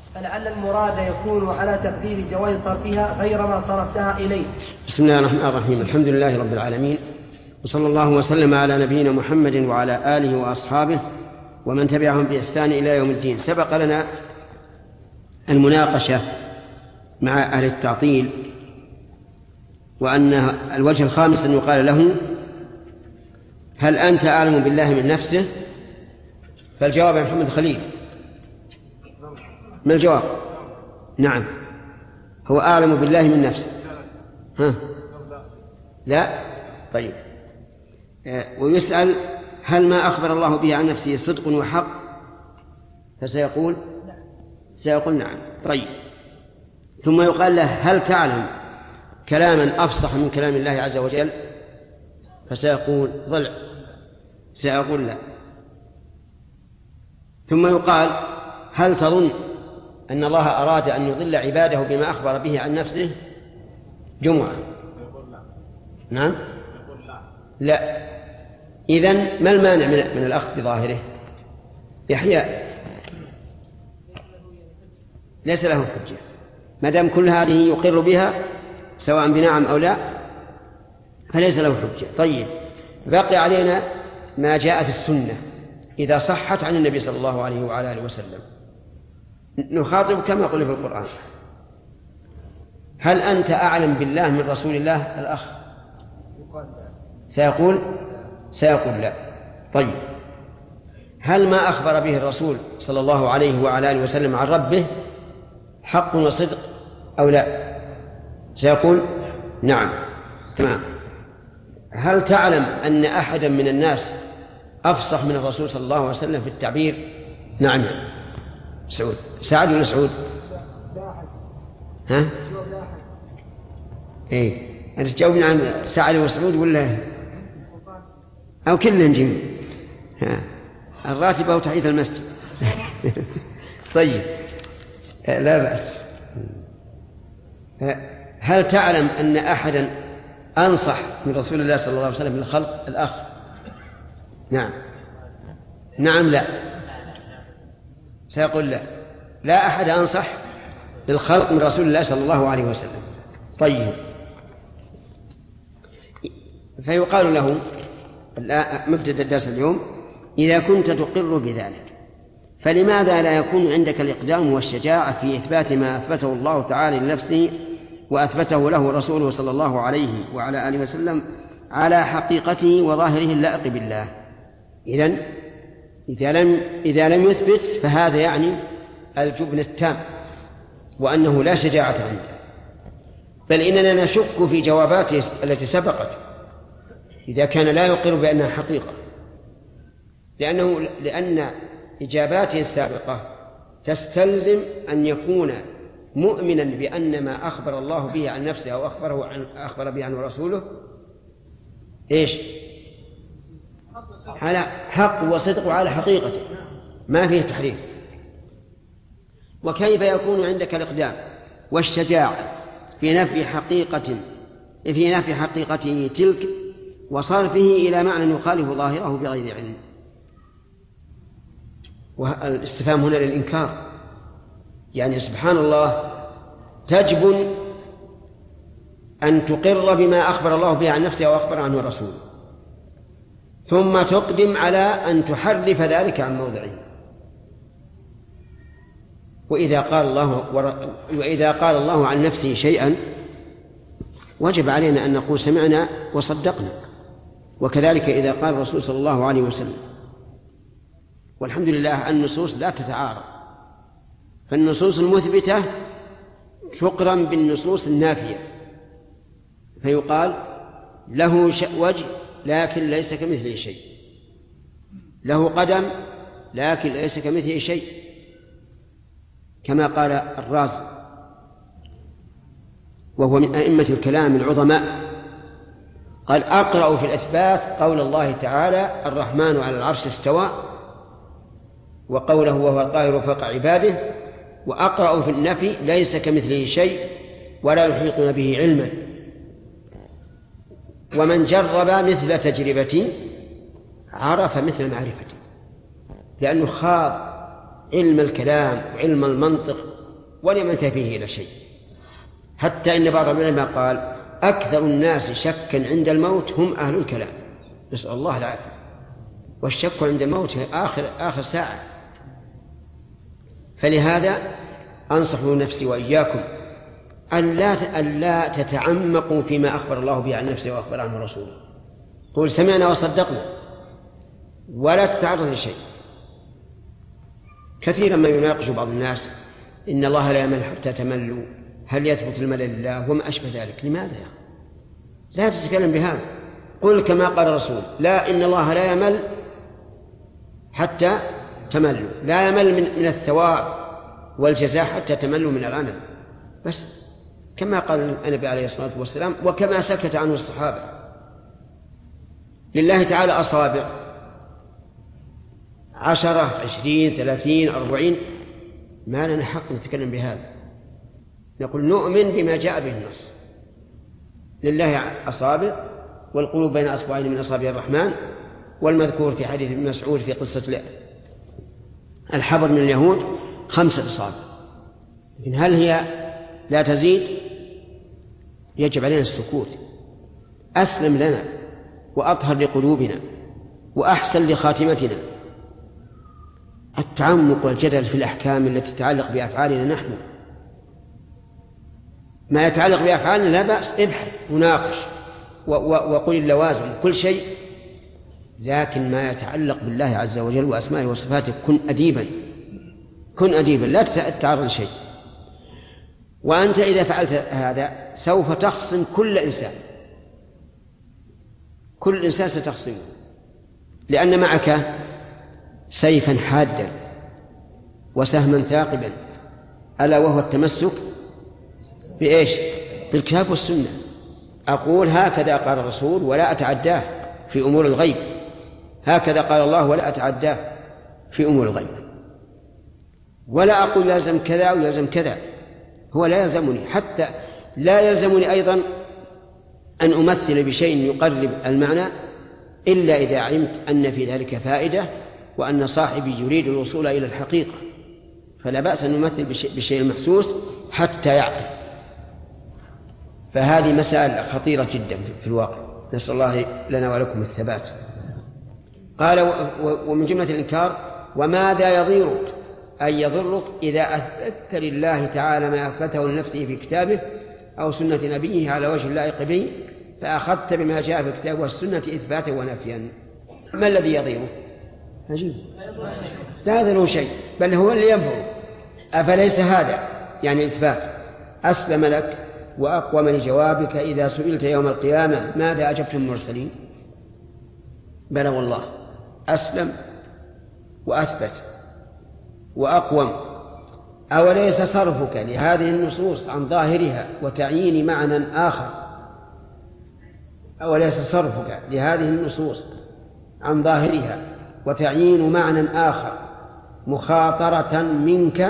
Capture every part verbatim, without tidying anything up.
فلعل المراد يكون على تقدير جواز صرفها غير ما صرفتها إليه. بسم الله الرحمن الرحيم. الحمد لله رب العالمين، وصلى الله وسلم على نبينا محمد وعلى آله وأصحابه ومن تبعهم بإحسان إلى يوم الدين. سبق لنا المناقشة مع أهل التعطيل، وأن الوجه الخامس أن يقال له: هل أنت أعلم بالله من نفسه؟ فالجواب يا محمد خليل، ما الجواب؟ نعم، هو أعلم بالله من نفسه. ها؟ لا؟ طيب. ويسأل: هل ما أخبر الله به عن نفسه صدق وحق؟ فسيقول سيقول نعم. طيب. ثم يقال له: هل تعلم كلاما أفصح من كلام الله عز وجل؟ فسيقول ضلع سيقول لا. ثم يقال: هل تظن أن الله أراد أن يضل عباده بما أخبر به عن نفسه؟ جمعة. نعم؟ لا. إذن ما المانع من الأخذ بظاهره؟ يحيى ليس له حجة ما دام كل هذه يقر بها سواء بنعم أو لا، فليس له حجة. طيب، بقي علينا ما جاء في السنة إذا صحت عن النبي صلى الله عليه وعلى آله وسلم. نخاطب كما قلنا في القرآن: هل أنت أعلم بالله من رسول الله؟ الأخ سيقول سيقول لا. طيب، هل ما أخبر به الرسول صلى الله عليه وعلى آله وسلم عن ربه حق وصدق أو لا؟ سيقول نعم. تمام. هل تعلم أن أحدا من الناس أفصح من الرسول صلى الله عليه وسلم في التعبير؟ نعم. سعود سعد ولا سعود؟ ها؟ إيه، أنت تجاوبني عن سعد وسعود ولا أو كلهم جميع؟ الراتبة وتحية المسجد. طيب، لا بأس. هل تعلم أن أحدا أنصح من رسول الله صلى الله عليه وسلم للخلق؟ الأخ نعم. نعم لا. سيقول لا، لا أحد أنصح للخلق من رسول الله صلى الله عليه وسلم. طيب، فيقال له مبتدأ الدرس اليوم: إذا كنت تقر بذلك فلماذا لا يكون عندك الإقدام والشجاعة في إثبات ما أثبته الله تعالى لنفسه وأثبته له رسوله صلى الله عليه وعلى آله وسلم على حقيقته وظاهره اللائق بالله؟ إذن إذا لم, إذا لم يثبت فهذا يعني الجبن التام، وأنه لا شجاعة عنده، بل إننا نشك في جواباته التي سبقت إذا كان لا يقر بأنها حقيقة، لأنه لأن إجاباته السابقة تستلزم أن يكون مؤمنا بأن ما أخبر الله به عن نفسه أو أخبره عن أخبر به عنه رسوله إيش؟ على حق وصدق وعلى حقيقته، ما فيه تحريف. وكيف يكون عندك الإقدام والشجاعة في نفي حقيقة في نفي حقيقته تلك وصرفه إلى معنى يخالف ظاهره بغير علم؟ والاستفهام هنا للإنكار، يعني سبحان الله، تجب أن تقر بما أخبر الله به عن نفسه وأخبر عنه الرسول، ثم تقدم على أن تحرف ذلك عن موضعه. وإذا قال الله وإذا قال الله عن نفسه شيئا وجب علينا أن نقول سمعنا وصدقنا، وكذلك إذا قال الرسول صلى الله عليه وسلم. والحمد لله النصوص لا تتعارض، فالنصوص المثبتة تقرن بالنصوص النافية، فيقال له وجه لكن ليس كمثله شيء، له قدم لكن ليس كمثله شيء، كما قال الرازي وهو من أئمة الكلام العظماء، قال: أقرأ في الإثبات قول الله تعالى: الرحمن على العرش استوى، وقوله وهو القاهر فوق عباده، وأقرأ في النفي: ليس كمثله شيء ولا يحيطون به علما. ومن جرب مثل تجربتي عرف مثل معرفتي، لأنه خاض علم الكلام وعلم المنطق ولم ينتهي فيه إلى شيء، حتى إن بعض العلماء قال أكثر الناس شكا عند الموت هم أهل الكلام، نسأل الله العافية. والشك عند الموت آخر, آخر ساعة. فلهذا أنصح نفسي وإياكم ألا ألا تتعمقوا فيما أخبر الله به عن نفسه وأخبر عنه رسوله. قل سمعنا وصدقنا ولا تتعرض لشيء. كثيرا ما يناقش بعض الناس إن الله لا يمل حتى تملوا، هل يثبت الملل لله وما أشبه ذلك. لماذا يا أخي؟ لا تتكلم بهذا. قل كما قال الرسول لا إن الله لا يمل حتى تملوا، لا يمل من, من الثواب والجزاء حتى تملوا من العمل، بس كما قال النبي عليه الصلاة والسلام وكما سكت عنه الصحابة. لله تعالى أصابع عشرة عشرين ثلاثين أربعين، ما لنا حق نتكلم بهذا. نقول نؤمن بما جاء به النص. لله أصابع والقلوب بين أصبعين من أصابع الرحمن، والمذكور في حديث ابن مسعود في قصة الحبر من اليهود خمسة أصابع. لكن هل هي لا تزيد؟ يجب علينا السكوت. أسلم لنا وأطهر لقلوبنا وأحسن لخاتمتنا. التعمق والجدل في الأحكام التي تتعلق بأفعالنا نحن، ما يتعلق بأفعالنا لا بأس، ابحث وناقش وقل اللوازم كل شيء، لكن ما يتعلق بالله عز وجل وأسمائه وصفاته كن أديبا، كن أديبا لا تتعرض لشيء. وأنت إذا فعلت هذا سوف تخصم كل إنسان، كل إنسان ستخصمه، لأن معك سيفا حادا وسهما ثاقبا، ألا وهو التمسك بإيش؟ بالكتاب والسنة. أقول هكذا قال الرسول ولا أتعداه في أمور الغيب، هكذا قال الله ولا أتعداه في أمور الغيب، ولا أقول لازم كذا ولازم كذا، هو لا يلزمني، حتى لا يلزمني أيضا أن أمثل بشيء يقرب المعنى إلا إذا علمت أن في ذلك فائدة وأن صاحبي يريد الوصول إلى الحقيقة، فلا بأس أن نمثل بشيء محسوس حتى يعقل. فهذه مسائل خطيرة جدا في الواقع، نسأل الله لنا ولكم الثبات. قال ومن جملة الإنكار وماذا يضيرك أي يضرك إذا أثبت لله تعالى ما أثبته لنفسه في كتابه أو سنة نبيه على وجه اللائق به، فأخذت بما جاء في الكتاب والسنة إثباتا ونفيا. ما الذي يضيره؟ عجيب، لا يضره شيء، بل هو اللي ينفعه. أفليس هذا يعني إثبات أسلم لك وأقوم لجوابك إذا سئلت يوم القيامة ماذا أجبتم المرسلين؟ بلى والله، أسلم وأثبت وأقوم. أوليس صرفك لهذه النصوص عن ظاهرها وتعيين معنى آخر أوليس صرفك لهذه النصوص عن ظاهرها وتعيين معنى آخر مخاطرة منك؟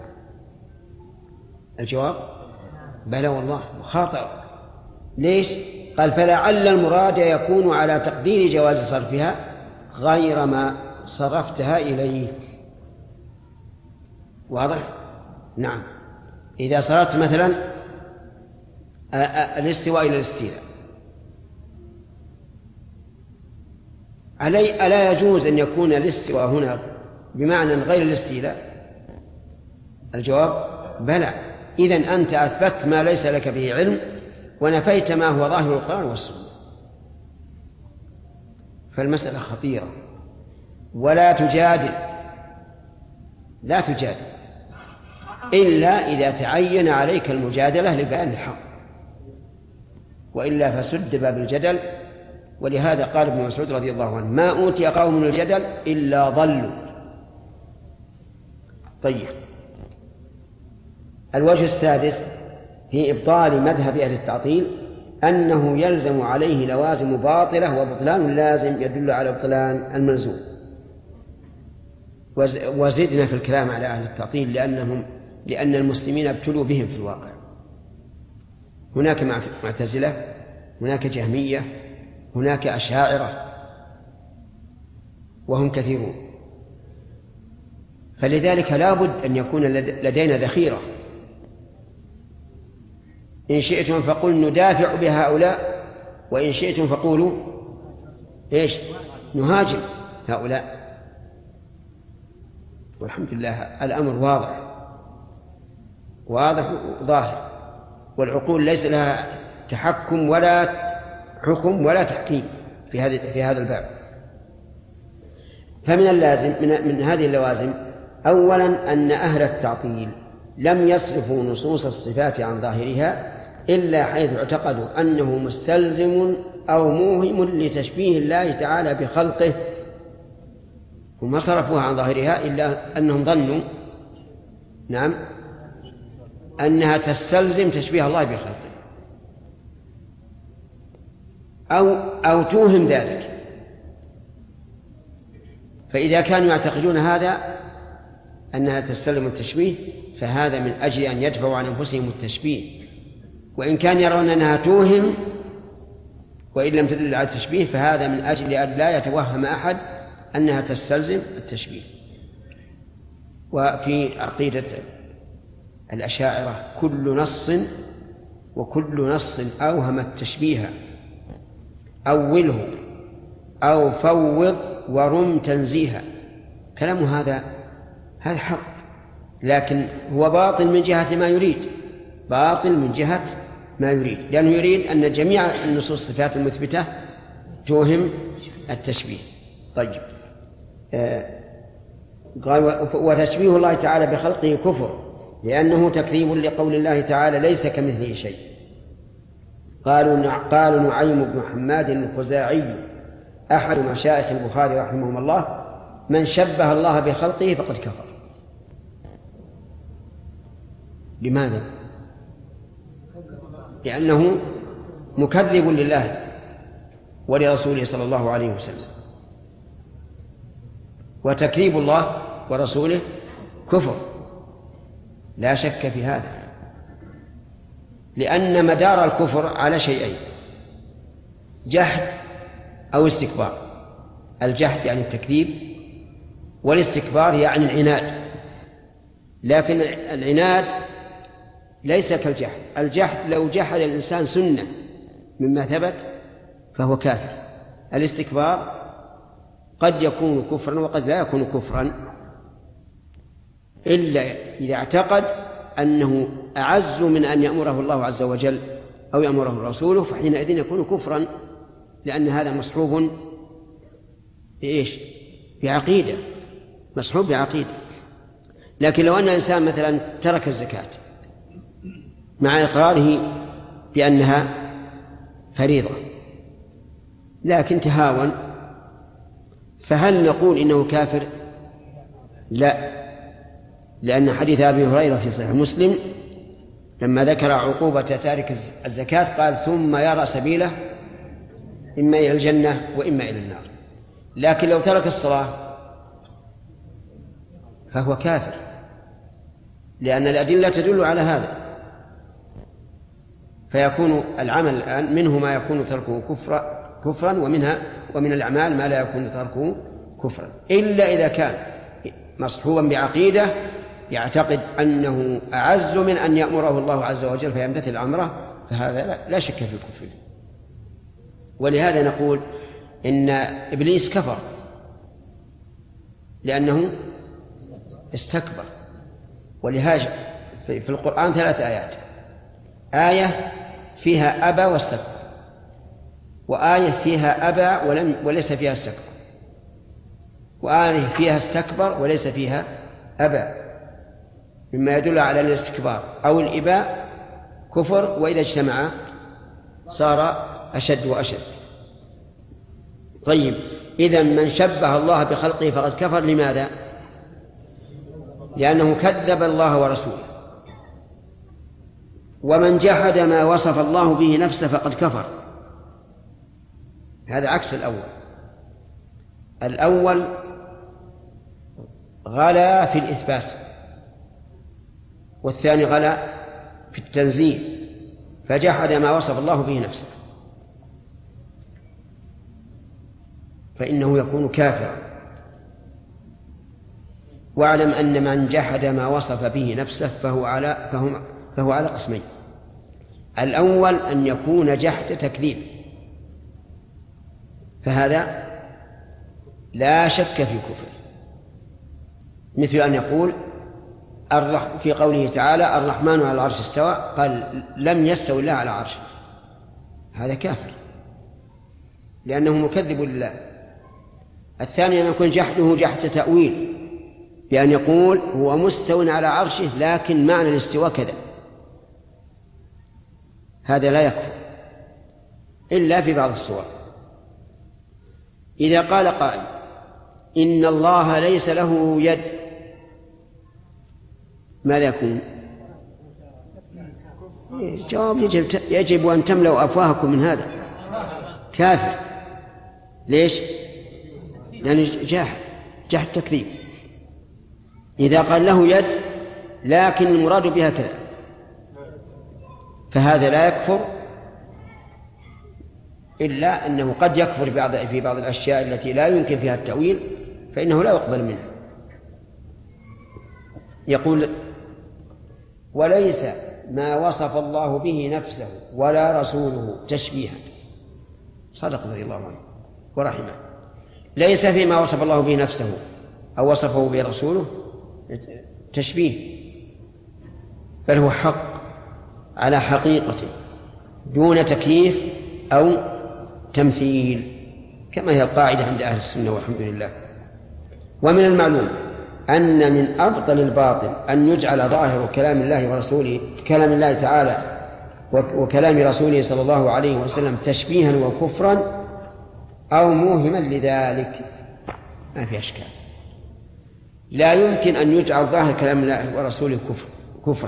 الجواب بلى والله، مخاطرة. ليش؟ قال فلعل المراد يكون على تقدير جواز صرفها غير ما صرفتها إليه. واضح؟ نعم. إذا صرفت مثلا الاستواء إلى الاستيلاء، علي ألا يجوز أن يكون الاستواء هنا بمعنى غير الاستيلاء؟ الجواب بلى. إذن أنت أثبت ما ليس لك به علم ونفيت ما هو ظاهر القرآن والسنة. فالمسألة خطيرة، ولا تجادل، لا تجادل إلا إذا تعين عليك المجادلة لبيان الحق، وإلا فسد باب الجدل. ولهذا قال ابن مسعود رضي الله عنه ما أوتي قوم من الجدل إلا ضلوا. طيب، الوجه السادس في إبطال مذهب أهل التعطيل أنه يلزم عليه لوازم باطلة وبطلان اللازم يدل على بطلان الملزوم. وزدنا في الكلام على أهل التعطيل لأنهم لأن المسلمين ابتلوا بهم في الواقع. هناك معتزلة، هناك جهمية، هناك أشاعرة، وهم كثيرون. فلذلك لا بد أن يكون لدينا ذخيرة. إن شئتم فقل ندافع بهؤلاء، وإن شئتم فقولوا إيش؟ نهاجم هؤلاء. والحمد لله الأمر واضح واضح ظاهر، والعقول ليس لها تحكم ولا حكم ولا تحكيم في هذا في هذا الباب. فمن اللازم من, من هذه اللوازم أولا أن أهل التعطيل لم يصرفوا نصوص الصفات عن ظاهرها إلا حيث اعتقدوا أنه مستلزم أو موهم لتشبيه الله تعالى بخلقه، وما صرفوها عن ظاهرها إلا أنهم ظنوا نعم أنها تستلزم تشبيه الله بخلقه أو, أو توهم ذلك. فإذا كانوا يعتقدون هذا أنها تستلزم التشبيه فهذا من أجل أن يدفعوا عن أنفسهم التشبيه، وإن كان يرون أنها توهم وإن لم تدل على التشبيه فهذا من أجل أن لا يتوهم أحد أنها تستلزم التشبيه. وفي عقيدة الأشاعرة كل نص وكل نص أوهم التشبيه أوله أو فوض ورم تنزيها. كلام هذا هذا حق، لكن هو باطل من جهة ما يريد، باطل من جهة ما يريد، لأنه يريد أن جميع النصوص الصفات المثبتة توهم التشبيه. طيب آه قال وتشبيه الله تعالى بخلقه كفر لأنه تكذيب لقول الله تعالى ليس كمثله شيء. قالوا قال نعيم بن حماد الخزاعي أحد مشايخ البخاري رحمه الله من شبه الله بخلقه فقد كفر. لماذا؟ لأنه مكذب لله ولرسوله صلى الله عليه وسلم، وتكذيب الله ورسوله كفر لا شك في هذا، لأن مدار الكفر على شيئين: جحد أو استكبار. الجحد يعني التكذيب، والاستكبار يعني العناد. لكن العناد ليس كالجحد. الجحد لو جحد الإنسان سنة مما ثبت فهو كافر. الاستكبار قد يكون كفرا وقد لا يكون كفرا إلا إذا اعتقد أنه أعز من أن يأمره الله عز وجل أو يأمره رسوله، فحينئذ يكون كفرا، لأن هذا مصحوب بإيش؟ بعقيدة، مصحوب بعقيدة. لكن لو أن الإنسان مثلا ترك الزكاة مع إقراره بأنها فريضة لكن تهاون، فهل نقول إنه كافر؟ لا، لأن حديث أبي هريرة في صحيح مسلم لما ذكر عقوبة تارك الزكاة قال ثم يرى سبيله إما إلى الجنة وإما إلى النار. لكن لو ترك الصلاة فهو كافر، لأن الأدلة تدل على هذا. فيكون العمل الآن منه ما يكون تركه كفرا كفرا ومنها ومن الأعمال ما لا يكون تركه كفرا، إلا إذا كان مصحوبا بعقيدة يعتقد أنه أعز من أن يأمره الله عز وجل فيمتثل أمره، فهذا لا شك في الكفر. ولهذا نقول إن إبليس كفر لأنه استكبر. ولهذا في القرآن ثلاث آيات: آية فيها أبى واستكبر، وآية فيها أبى ولم وليس فيها استكبر، وآية فيها استكبر وليس فيها أبى، مما يدل على الاستكبار أو الإباء كفر، وإذا اجتمع صار أشد وأشد. طيب، إذن من شبه الله بخلقه فقد كفر. لماذا؟ لأنه كذب الله ورسوله. ومن جحد ما وصف الله به نفسه فقد كفر. هذا عكس الأول. الأول غلا في الإثبات، والثاني غلا في التنزيه، فجحد ما وصف الله به نفسه، فإنه يكون كافرا. واعلم أن من جحد ما وصف به نفسه فهو على, فهو فهو على قسمين. الأول أن يكون جحد تكذيب، فهذا لا شك في كفره، مثل أن يقول في قوله تعالى الرحمن على العرش استوى، قال لم يستوي الله على عرشه، هذا كافر لأنه مكذب لله. الثاني أن يكون جحده جحد تأويل، بأن يقول هو مستوى على عرشه لكن معنى الاستواء كذا، هذا لا يكفر إلا في بعض الصور. إذا قال قائل إن الله ليس له يد، ماذا يكون؟ جواب يجب, يجب أن تملأوا أفواهكم من هذا، كافر. ليش؟ لأنه جاحد جاحد تكذيب. إذا قال له يد لكن المراد بها كذا، فهذا لا يكفر، إلا أنه قد يكفر في بعض الأشياء التي لا يمكن فيها التأويل، فإنه لا يقبل منها. يقول وليس ما وصف الله به نفسه ولا رسوله تشبيها. صدق رضي الله عنه ورحمه. ليس فيما وصف الله به نفسه أو وصفه به رسوله تشبيه، بل هو حق على حقيقته دون تكييف أو تمثيل، كما هي القاعدة عند أهل السنة والحمد لله. ومن المعلوم أن من أبطل الباطل أن يجعل ظاهر كلام الله ورسوله كلام الله تعالى وكلام رسوله صلى الله عليه وسلم تشبيها وكفرا أو موهما لذلك، ما في أشكال. لا يمكن أن يجعل ظاهر كلام الله ورسوله كفر كفرا،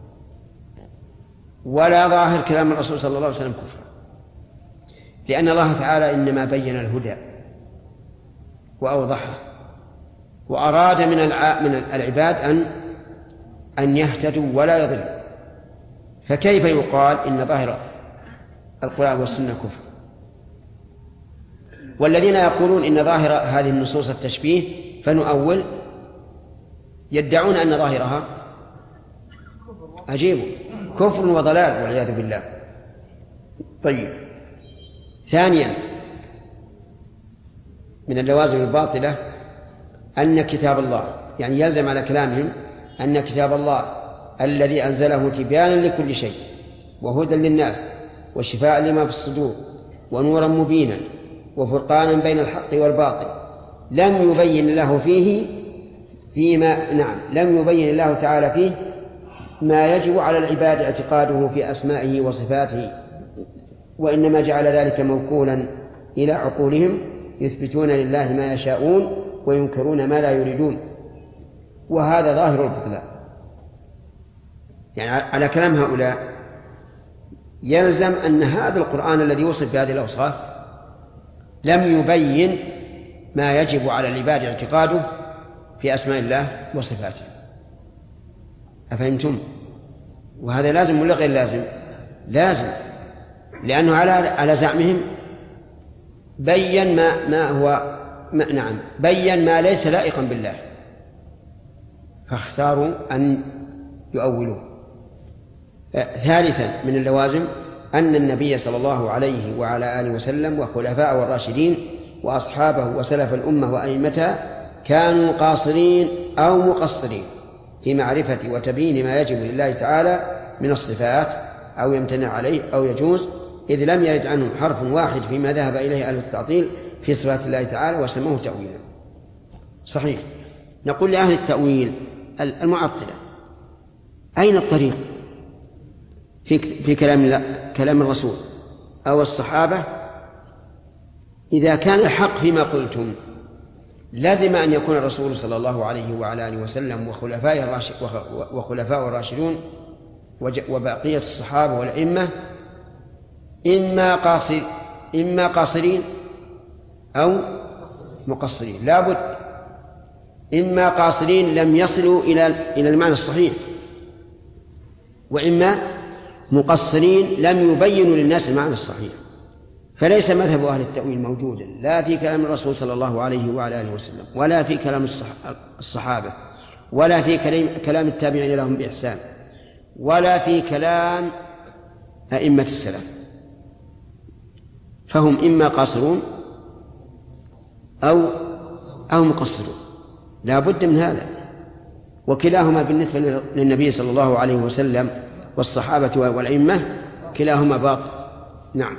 ولا ظاهر كلام الرسول صلى الله عليه وسلم كفرا، لأن الله تعالى إنما بين الهدى وأوضحه، وأراد من من العباد أن أن يهتدوا ولا يضلوا، فكيف يقال إن ظاهر القرآن والسنة كفر؟ والذين يقولون إن ظاهر هذه النصوص التشبيه فنؤول، يدعون أن ظاهرها عجيب كفر وضلال والعياذ بالله. طيب، ثانيا من اللوازم الباطلة أن كتاب الله، يعني يلزم على كلامهم أن كتاب الله الذي أنزله تبيانا لكل شيء وهدى للناس وشفاء لما في الصدور ونورا مبينا وفرقانا بين الحق والباطل لم يبين الله فيه فيما نعم لم يبين الله تعالى فيه ما يجب على العباد اعتقاده في أسمائه وصفاته، وإنما جعل ذلك موكولا إلى عقولهم يثبتون لله ما يشاءون وينكرون ما لا يريدون، وهذا ظاهر البطلان. يعني على كلام هؤلاء يلزم أن هذا القرآن الذي وصف بهذه الأوصاف لم يبين ما يجب على العباد اعتقاده في أسماء الله وصفاته. أفهمتم؟ وهذا لازم ولا غير لازم؟ لازم، لأنه على على زعمهم بين ما ما هو ما نعم بين ما ليس لائقا بالله، فاختاروا أن يؤولوه. ثالثا من اللوازم أن النبي صلى الله عليه وعلى آله وسلم وخلفاءه والراشدين وأصحابه وسلف الأمة وأئمتها كانوا قاصرين أو مقصرين في معرفة وتبيين ما يجب لله تعالى من الصفات أو يمتنع عليه أو يجوز، إذ لم يرد عنهم حرف واحد فيما ذهب إليه أهل التعطيل في صفات الله تعالى وسموه تأويلا. صحيح. نقول لأهل التأويل المعطلة أين الطريق في في كلام كلام الرسول أو الصحابة؟ إذا كان الحق فيما قلتم لازم أن يكون الرسول صلى الله عليه وعلى آله وسلم وخلفاء الراشد وخلفاء الراشدون وبقية الصحابة والأئمة إما قاصر إما قاصرين أو مقصرين، لابد إما قاصرين لم يصلوا إلى إلى المعنى الصحيح، وإما مقصرين لم يبينوا للناس المعنى الصحيح. فليس مذهب أهل التأويل موجودا لا في كلام الرسول صلى الله عليه وعلى آله وسلم ولا في كلام الصحابة ولا في كلام التابعين لهم بإحسان، ولا في كلام أئمة السلف، فهم إما قاصرون أو أو مقصرون، لا بد من هذا. وكلاهما بالنسبة للنبي صلى الله عليه وسلم والصحابة والأئمة كلاهما باطل. نعم.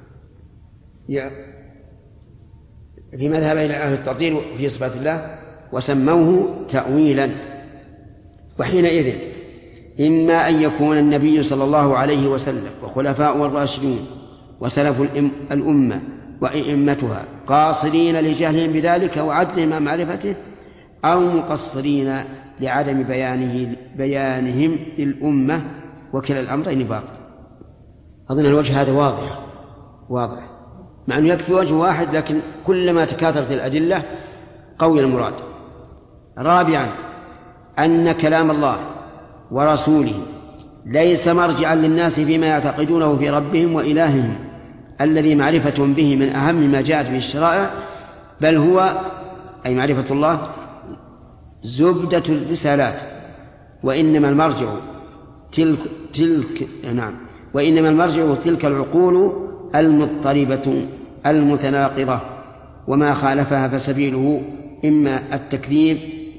في مذهب إلى أهل التعطيل في صفات الله وسموه تأويلا. وحينئذ إما أن يكون النبي صلى الله عليه وسلم وخلفاء الراشدون وسلف الأمة وأئمتها قاصرين لجهلهم بذلك وعجزهم عن معرفته، أو مقصرين لعدم بيانه بيانهم للأمة، وكلا الأمرين باطل. أظن الوجه هذا واضح واضح مع أنه يكفي وجه واحد، لكن كلما تكاثرت الأدلة قوي المراد. رابعا أن كلام الله ورسوله ليس مرجعا للناس فيما يعتقدونه في ربهم وإلههم الذي معرفة به من أهم ما جاءت به الشرائع، بل هو أي معرفة الله زبدة الرسالات، وإنما المرجع تلك, تلك نعم وإنما المرجع تلك العقول المضطربة المتناقضة، وما خالفها فسبيله إما التكذيب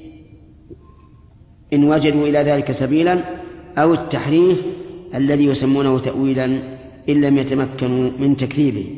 إن وجدوا إلى ذلك سبيلا، أو التحريف الذي يسمونه تأويلا إن لم يتمكنوا من تكذيبه.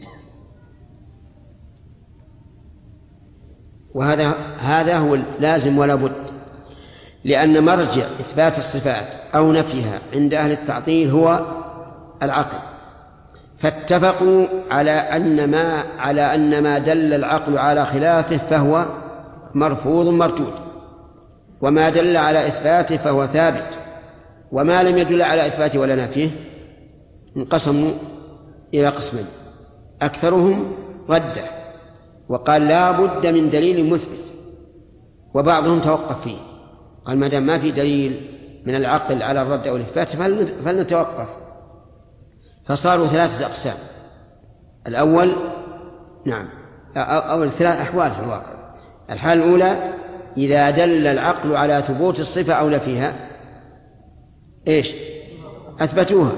وهذا هذا هو اللازم ولا بد، لأن مرجع إثبات الصفات أو نفيها عند أهل التعطيل هو العقل، فاتفقوا على أن ما على أن ما دل العقل على خلافه فهو مرفوض مردود، وما دل على إثباته فهو ثابت، وما لم يدل على إثباته ولا نفيه انقسموا إلى قسمين، أكثرهم رده وقال لا بد من دليل مثبت، وبعضهم توقف فيه قال ما دام ما في دليل من العقل على الرد أو الإثبات فلنتوقف. فصاروا ثلاثة أقسام. الأول نعم أو ثلاث أحوال في الواقع. الحالة الأولى إذا دل العقل على ثبوت الصفة أو نفيها إيش أثبتوها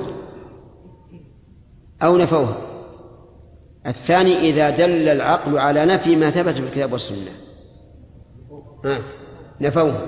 أو نفوها. الثاني إذا دل العقل على نفي ما ثبت في الكتاب والسنة آه. نفوه.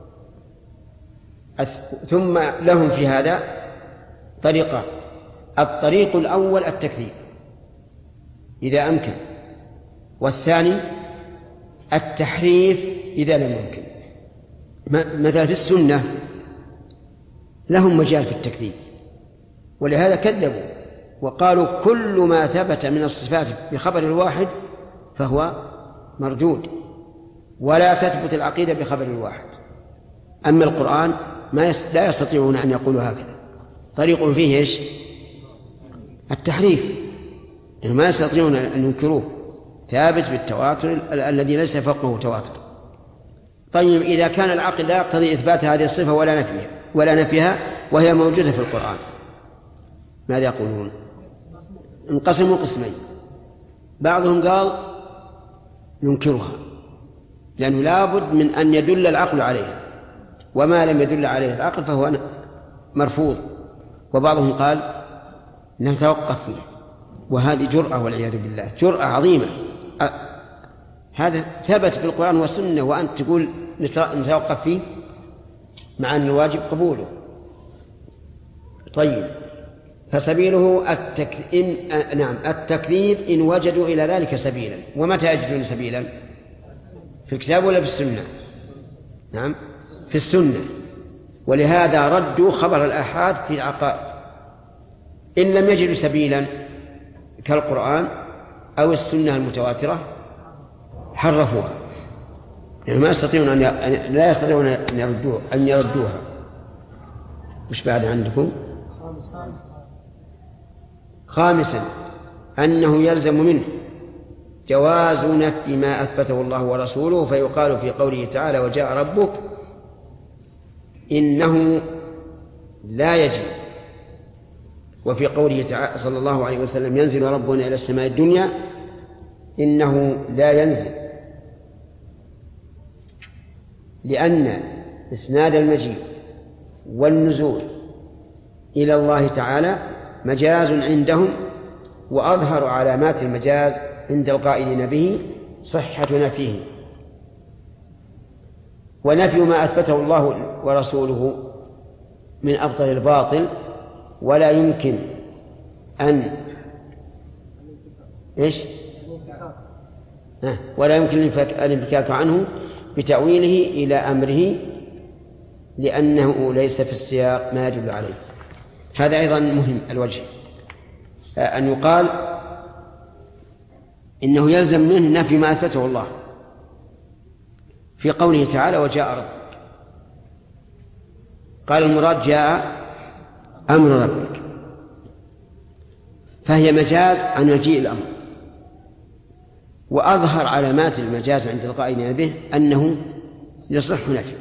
ثم لهم في هذا طريقة. الطريق الأول التكذيب إذا أمكن، والثاني التحريف إذا لم يمكن. مثلا في السنة لهم مجال في التكذيب، ولهذا كذبوا وقالوا كل ما ثبت من الصفات بخبر الواحد فهو مردود، ولا تثبت العقيدة بخبر الواحد. أما القرآن ما يست... لا يستطيعون أن يقولوا هكذا، طريق فيه إيش التحريف، يعني ما يستطيعون أن ينكروه، ثابت بالتواتر الذي ليس فوقه تواتر. طيب إذا كان العقل لا يقتضي إثبات هذه الصفة ولا نفيها ولا نفيها وهي موجودة في القرآن، ماذا يقولون؟ انقسموا قسمين. بعضهم قال ننكرها لأنه لا بد من أن يدل العقل عليها، وما لم يدل عليه العقل فهو مرفوض. وبعضهم قال نتوقف فيه، وهذه جرأة والعياذ بالله، جرأة عظيمة. هذا ثبت بالقرآن والسنة وأنت تقول نتوقف فيه، مع أن الواجب قبوله. طيب فسبيله التك... إن... نعم التكذيب إن وجدوا إلى ذلك سبيلا. ومتى يجدون سبيلا؟ في الكتاب ولا في السنة؟ نعم في السنة. ولهذا ردوا خبر الآحاد في العقائد. إن لم يجدوا سبيلا كالقرآن أو السنة المتواترة حرفوها، يعني ما يستطيعون أن ي... لا يستطيعون أن يردوها أن يردوها. وش بعد عندكم؟ خامسا أنه يلزم منه جواز نفي ما أثبته الله ورسوله، فيقال في قوله تعالى وجاء ربك إنه لا يجي، وفي قوله تعالى صلى الله عليه وسلم ينزل ربنا إلى السماء الدنيا إنه لا ينزل. لأن إسناد المجيء والنزول إلى الله تعالى مجاز عندهم، وأظهر علامات المجاز عند القائلين به صحة نفيه، ونفي ما أثبته الله ورسوله من أبطل الباطل، ولا يمكن أن إيش؟ ولا يمكن الانفكاك عنه بتأويله إلى أمره، لأنه ليس في السياق ما يدل عليه. هذا أيضا مهم الوجه، أن يقال إنه يلزم منه نفي ما أثبته الله في قوله تعالى وجاء ربك. قال المراد جاء أمر ربك، فهي مجاز عن مجيء الأمر، وأظهر علامات المجاز عند القائلين به أنه يصح نفيه.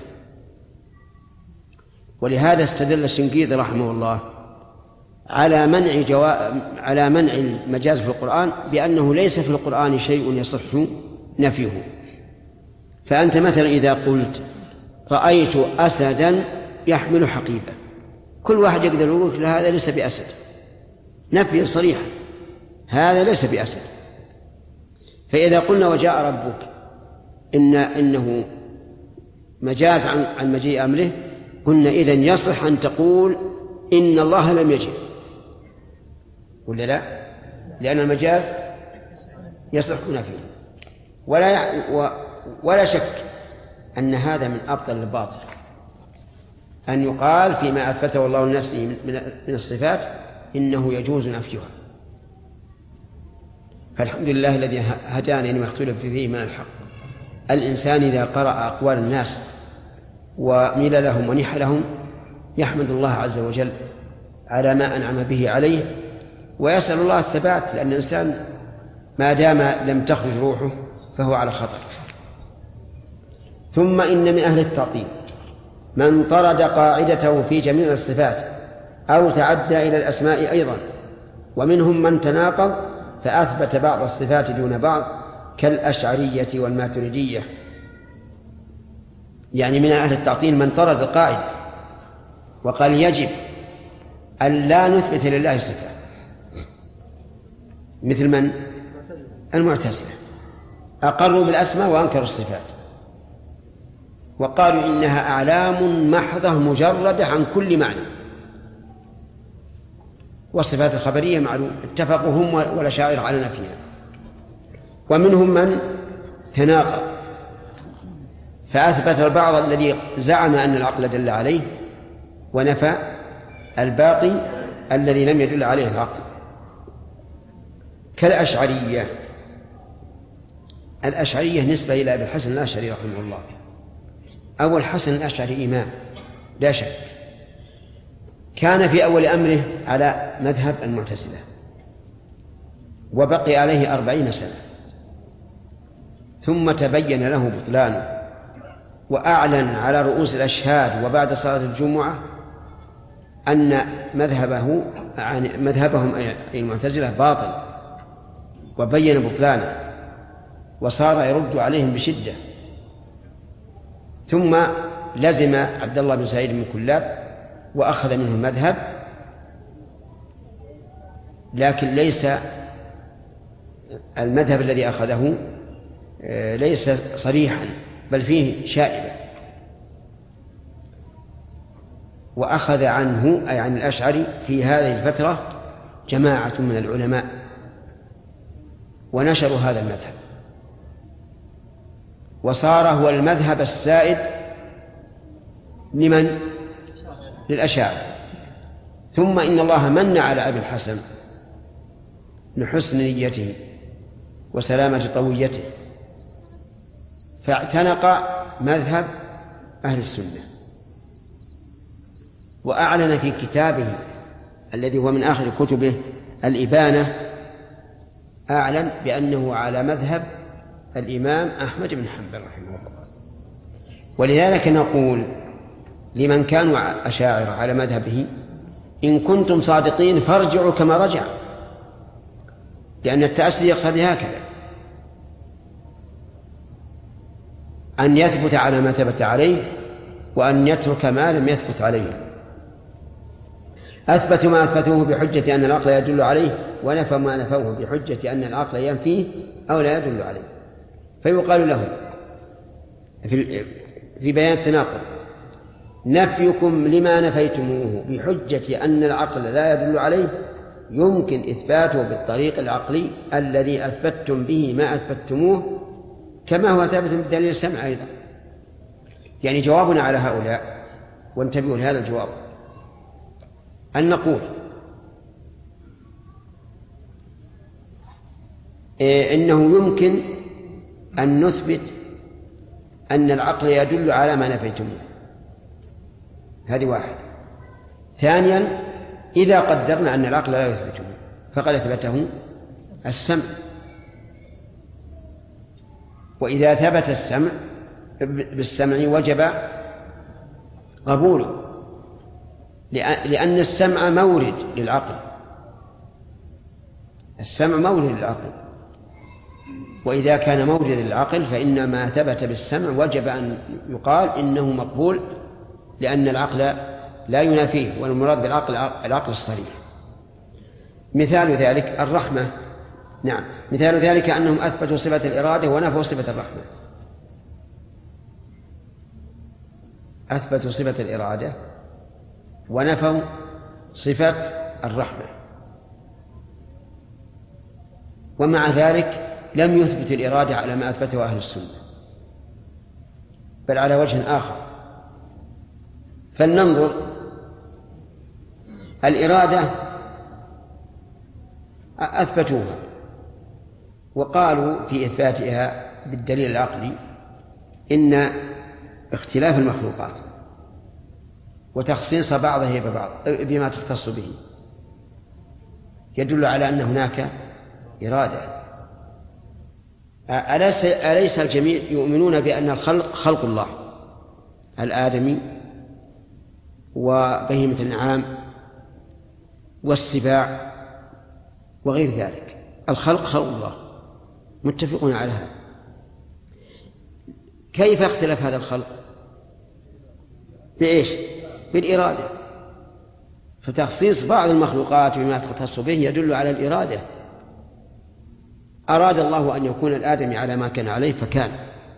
ولهذا استدل الشنقيطي رحمه الله على منع جوا... على منع المجاز في القرآن بأنه ليس في القرآن شيء يصح نفيه. فأنت مثلا إذا قلت رأيت أسدا يحمل حقيبة، كل واحد يقدر يقول هذا ليس بأسد، نفي صريحا، هذا ليس بأسد. فإذا قلنا وجاء ربك إن إنه مجاز عن عن مجيء أمره، قلنا إذن يصح أن تقول إن الله لم يجئ، ولا لا؟ لأن المجاز يصح نفيه. ولا ولا شك أن هذا من أبطل الباطل، أن يقال فيما أثبته الله لنفسه من الصفات إنه يجوز نفيها. فالحمد لله الذي هداني لما اختلف فيه من الحق. الإنسان إذا قرأ أقوال الناس وميل لهم ونح لهم يحمد الله عز وجل على ما أنعم به عليه، ويسأل الله الثبات، لأن الإنسان ما دام لم تخرج روحه فهو على خطر. ثم إن من أهل التعطيل من طرد قاعدته في جميع الصفات أو تعدى إلى الأسماء أيضا، ومنهم من تناقض فأثبت بعض الصفات دون بعض كالأشعرية والماتريدية. يعني من أهل التعطيل من طرد القاعدة وقال يجب أن لا نثبت لله صفة، مثل من؟ المعتزلة، أقروا بالأسماء وأنكروا الصفات، وقالوا إنها أعلام محضة مجردة عن كل معنى، والصفات الخبرية معلوم، اتفقوا هم والأشاعرة على نفيها. ومنهم من تناقض فأثبت البعض الذي زعم أن العقل دل عليه، ونفى الباقي الذي لم يدل عليه العقل، كالأشعرية. الأشعرية نسبة إلى أبي الحسن الأشعري رحمه الله. أبو الحسن الأشعري إمام لا شك، كان في أول أمره على مذهب المعتزلة وبقي عليه أربعين سنة، ثم تبين له بطلانه وأعلن على رؤوس الأشهاد وبعد صلاة الجمعة أن مذهبه مذهبهم أي المعتزلة باطل، وبين بطلانه وصار يرد عليهم بشدة. ثم لزم عبد الله بن سعيد بن كلاب وأخذ منه المذهب، لكن ليس المذهب الذي أخذه ليس صريحا، بل فيه شائبة. وأخذ عنه أي عن الأشعري في هذه الفترة جماعة من العلماء ونشروا هذا المذهب، وصار هو المذهب السائد لمن؟ للأشاعرة. ثم إن الله من على أبي الحسن لحسن نيته وسلامة طويته، فاعتنق مذهب أهل السنة، وأعلن في كتابه الذي هو من آخر كتبه الإبانة، أعلن بأنه على مذهب الإمام أحمد بن حنبل رحمه الله. ولذلك نقول لمن كانوا أشاعرة على مذهبه إن كنتم صادقين فارجعوا كما رجع، لأن التأسي يقتضي هكذا. أن يثبت على ما ثبت عليه وأن يترك ما لم يثبت عليه. أثبتوا ما أثبتوه بحجة أن العقل يدل عليه، ونفوا ما نفوه بحجة أن العقل ينفيه أو لا يدل عليه. فيقال لهم في بيان التناقض: نفيكم لما نفيتموه بحجة أن العقل لا يدل عليه يمكن إثباته بالطريق العقلي الذي أثبتتم به ما أثبتموه، كما هو ثابت بالدليل السمع أيضا. يعني جوابنا على هؤلاء، وانتبهوا لهذا الجواب، أن نقول إيه إنه يمكن أن نثبت أن العقل يدل على ما نفيتموه، هذه واحد. ثانيا، إذا قدرنا أن العقل لا يثبته فقد أثبته السمع، وإذا ثبت السمع بالسمع وجب قبوله، لأن السمع مورد للعقل، السمع مورد للعقل، وإذا كان مورد للعقل فإن ما ثبت بالسمع وجب أن يقال إنه مقبول، لأن العقل لا ينافيه، والمراد بالعقل العقل الصريح. مثال ذلك الرحمة. نعم، مثال ذلك أنهم أثبتوا صفة الإرادة ونفوا صفة الرحمة. أثبتوا صفة الإرادة ونفوا صفة الرحمة، ومع ذلك لم يثبت الإرادة على ما أثبته أهل السنة، بل على وجه آخر. فلننظر. الإرادة أثبتوها وقالوا في إثباتها بالدليل العقلي إن اختلاف المخلوقات وتخصيص بعضها ببعض بما تختص به يدل على أن هناك إرادة. أليس, أليس الجميع يؤمنون بأن الخلق خلق الله، الآدمي وبهيمة الأنعام والسباع وغير ذلك، الخلق خلق الله، متفقون على هذا. كيف اختلف هذا الخلق؟ بإيش؟ بالإرادة. فتخصيص بعض المخلوقات بما تختص به يدل على الإرادة. أراد الله أن يكون الآدمي على ما كان عليه فكان،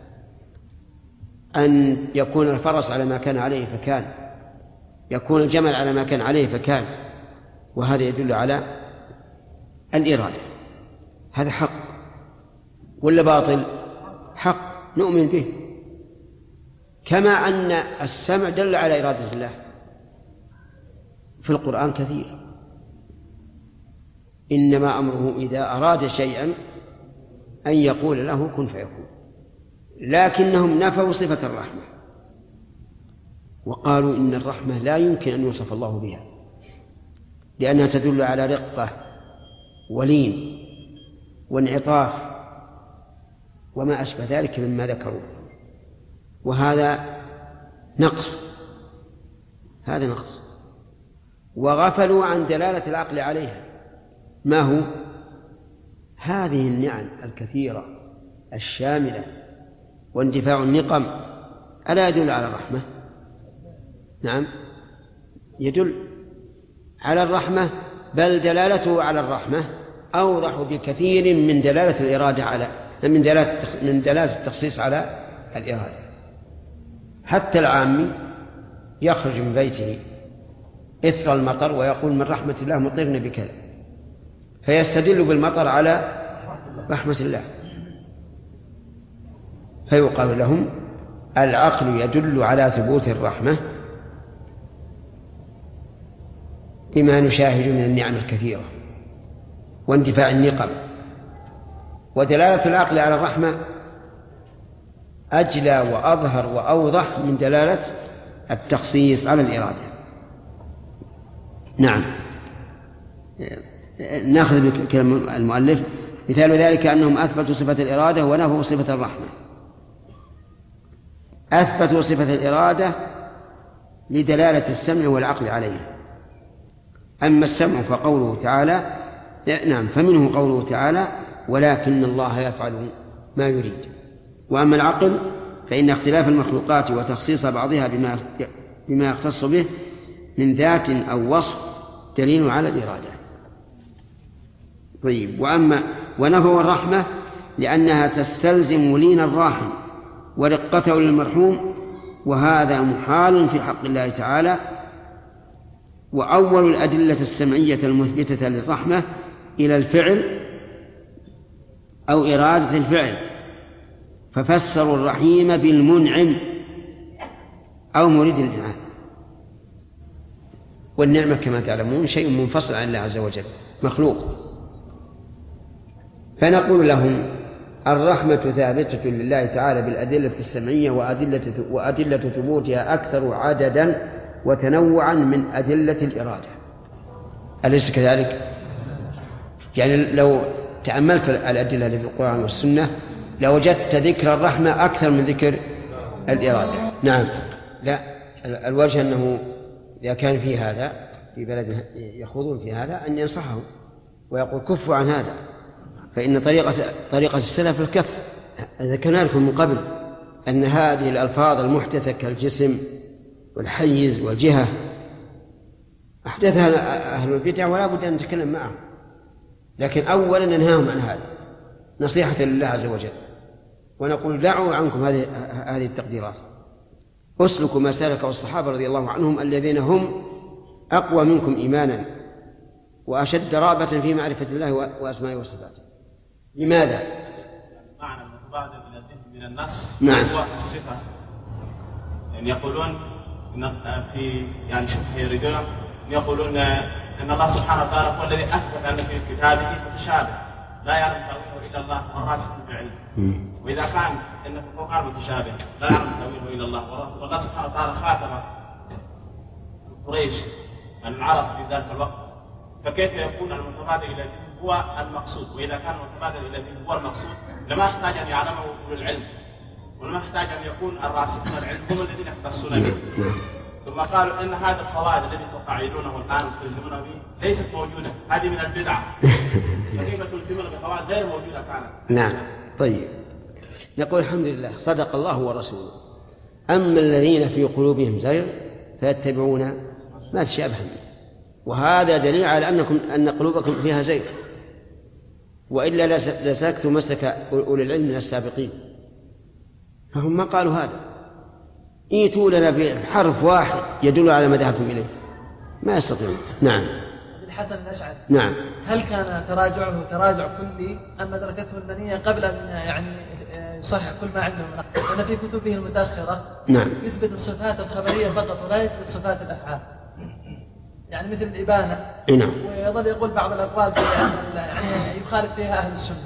أن يكون الفرس على ما كان عليه فكان، يكون الجمل على ما كان عليه فكان، وهذا يدل على الإرادة. هذا حق ولا باطل؟ حق، نؤمن به، كما أن السمع دل على إرادة الله في القرآن كثير. إنما أمره إذا أراد شيئا أن يقول له كن فيكون. لكنهم نفوا صفة الرحمة وقالوا إن الرحمة لا يمكن أن يوصف الله بها، لأنها تدل على رقة ولين وانعطاف وما أشبه ذلك مما ذكروا، وهذا نقص، هذا نقص. وغفلوا عن دلالة العقل عليها. ما هو؟ هذه النعم الكثيرة الشاملة واندفاع النقم ألا يدل على الرحمة؟ نعم، يدل على الرحمة، بل دلالته على الرحمة أوضح بكثير من دلالة الإرادة على من دلالة من دلالة التخصيص على الإرادة. حتى العامي يخرج من بيته إثر المطر ويقول من رحمة الله مطرنا بكذا، فيستدل بالمطر على رحمة الله. فيقال لهم العقل يدل على ثبوت الرحمة بما نشاهد من النعم الكثيرة واندفاع النقم، ودلالة العقل على الرحمة أجلى وأظهر وأوضح من دلالة التخصيص على الإرادة. نعم، نأخذ بكلام المؤلف. مثال ذلك أنهم أثبتوا صفة الإرادة ونفوا صفة الرحمة. أثبتوا صفة الإرادة لدلالة السمع والعقل عليها. أما السمع فقوله تعالى نعم فمنه قوله تعالى ولكن الله يفعل ما يريد. وأما العقل فإن اختلاف المخلوقات وتخصيص بعضها بما بما يختص به من ذات أو وصف دليل على الإرادة. طيب، وأما ونفوا الرحمة لأنها تستلزم لين الراحم ورقته للمرحوم، وهذا محال في حق الله تعالى. وأول الأدلة السمعية المثبتة للرحمة إلى الفعل أو إرادة الفعل، ففسروا الرحيم بالمنعم أو مريد الإنعام. والنعمة كما تعلمون شيء منفصل عن الله عز وجل، مخلوق. فنقول لهم الرحمة ثابتة لله تعالى بالأدلة السمعية، وأدلة, وأدلة ثبوتها أكثر عددا وتنوعا من أدلة الإرادة. أليس كذلك؟ يعني لو تأملت الأدلة في القرآن والسنة لوجدت ذكر الرحمة أكثر من ذكر الإرادة. نعم. لا، الوجه أنه إذا كان في هذا في بلد يخوضون في هذا أن ينصحه ويقول كفوا عن هذا، فإن طريقة طريقة السلف الكف. ذكرنا لكم من قبل أن هذه الألفاظ المحدثة كالجسم والحيز والجهة أحدثها أهل البدع ولا بد أن نتكلم معهم، لكن أولا ننهاهم عن هذا نصيحة لله عز وجل، ونقول دعوا عنكم هذه هذه التقديرات، اسلكوا ما سلك الصحابة رضي الله عنهم الذين هم أقوى منكم إيمانا وأشد رغبة في معرفة الله وأسمائه وصفاته. لماذا؟ معنى المتبادل من النص نعم. هو الصفة. يعني يقولون إن في يعني شبه يريدون يقولون أن الله سبحانه وتعالى هو الذي أثبت أن في كتابه متشابه لا يعلم تأويله إلا الله والراسخ في العلم. وإذا كان إن في القرآن متشابه لا يعلم تأويله إلا الله، والله سبحانه وتعالى خاتم قريش أن العرب في ذلك الوقت، فكيف يكون المتبادل إلى هو المقصود؟ وإذا كان المتبادل إلى هو المقصود لما يحتاج أن يعلمه أولو العلم، ولما يحتاج أن يكون الراسخون العلم هم الذين يختصون به. ثم قالوا إن هذا القواعد الذي تقاعدونه الآن وتلزمونه به ليست موجودة، هذه من البدعة، فكيف تلزمون بقواعد غير موجودة كانت؟ نعم. طيب، نقول الحمد لله صدق الله ورسوله. أما الذين في قلوبهم زيغ فيتبعون ما تشابه منه، وهذا دليل على أنكم أن قلوبكم فيها زيغ، وإلا لسلكت مسلك أولي العلم من السابقين، فهم ما قالوا هذا. ايتوا لنا بحرف واحد يدل على ما ذهبتم إليه، ما يستطيعون. نعم. الحسن الأشعري نعم. هل كان تراجعه تراجع كلي أم أدركته المنية قبل أن يعني يصحح كل ما عنده من أخطاء؟ أن في كتبه المتأخرة نعم. يثبت الصفات الخبرية فقط ولا يثبت صفات الأفعال، يعني مثل الإبانة. نعم. ويظل يقول بعض الأقوال يعني يخالف فيها أهل السنة،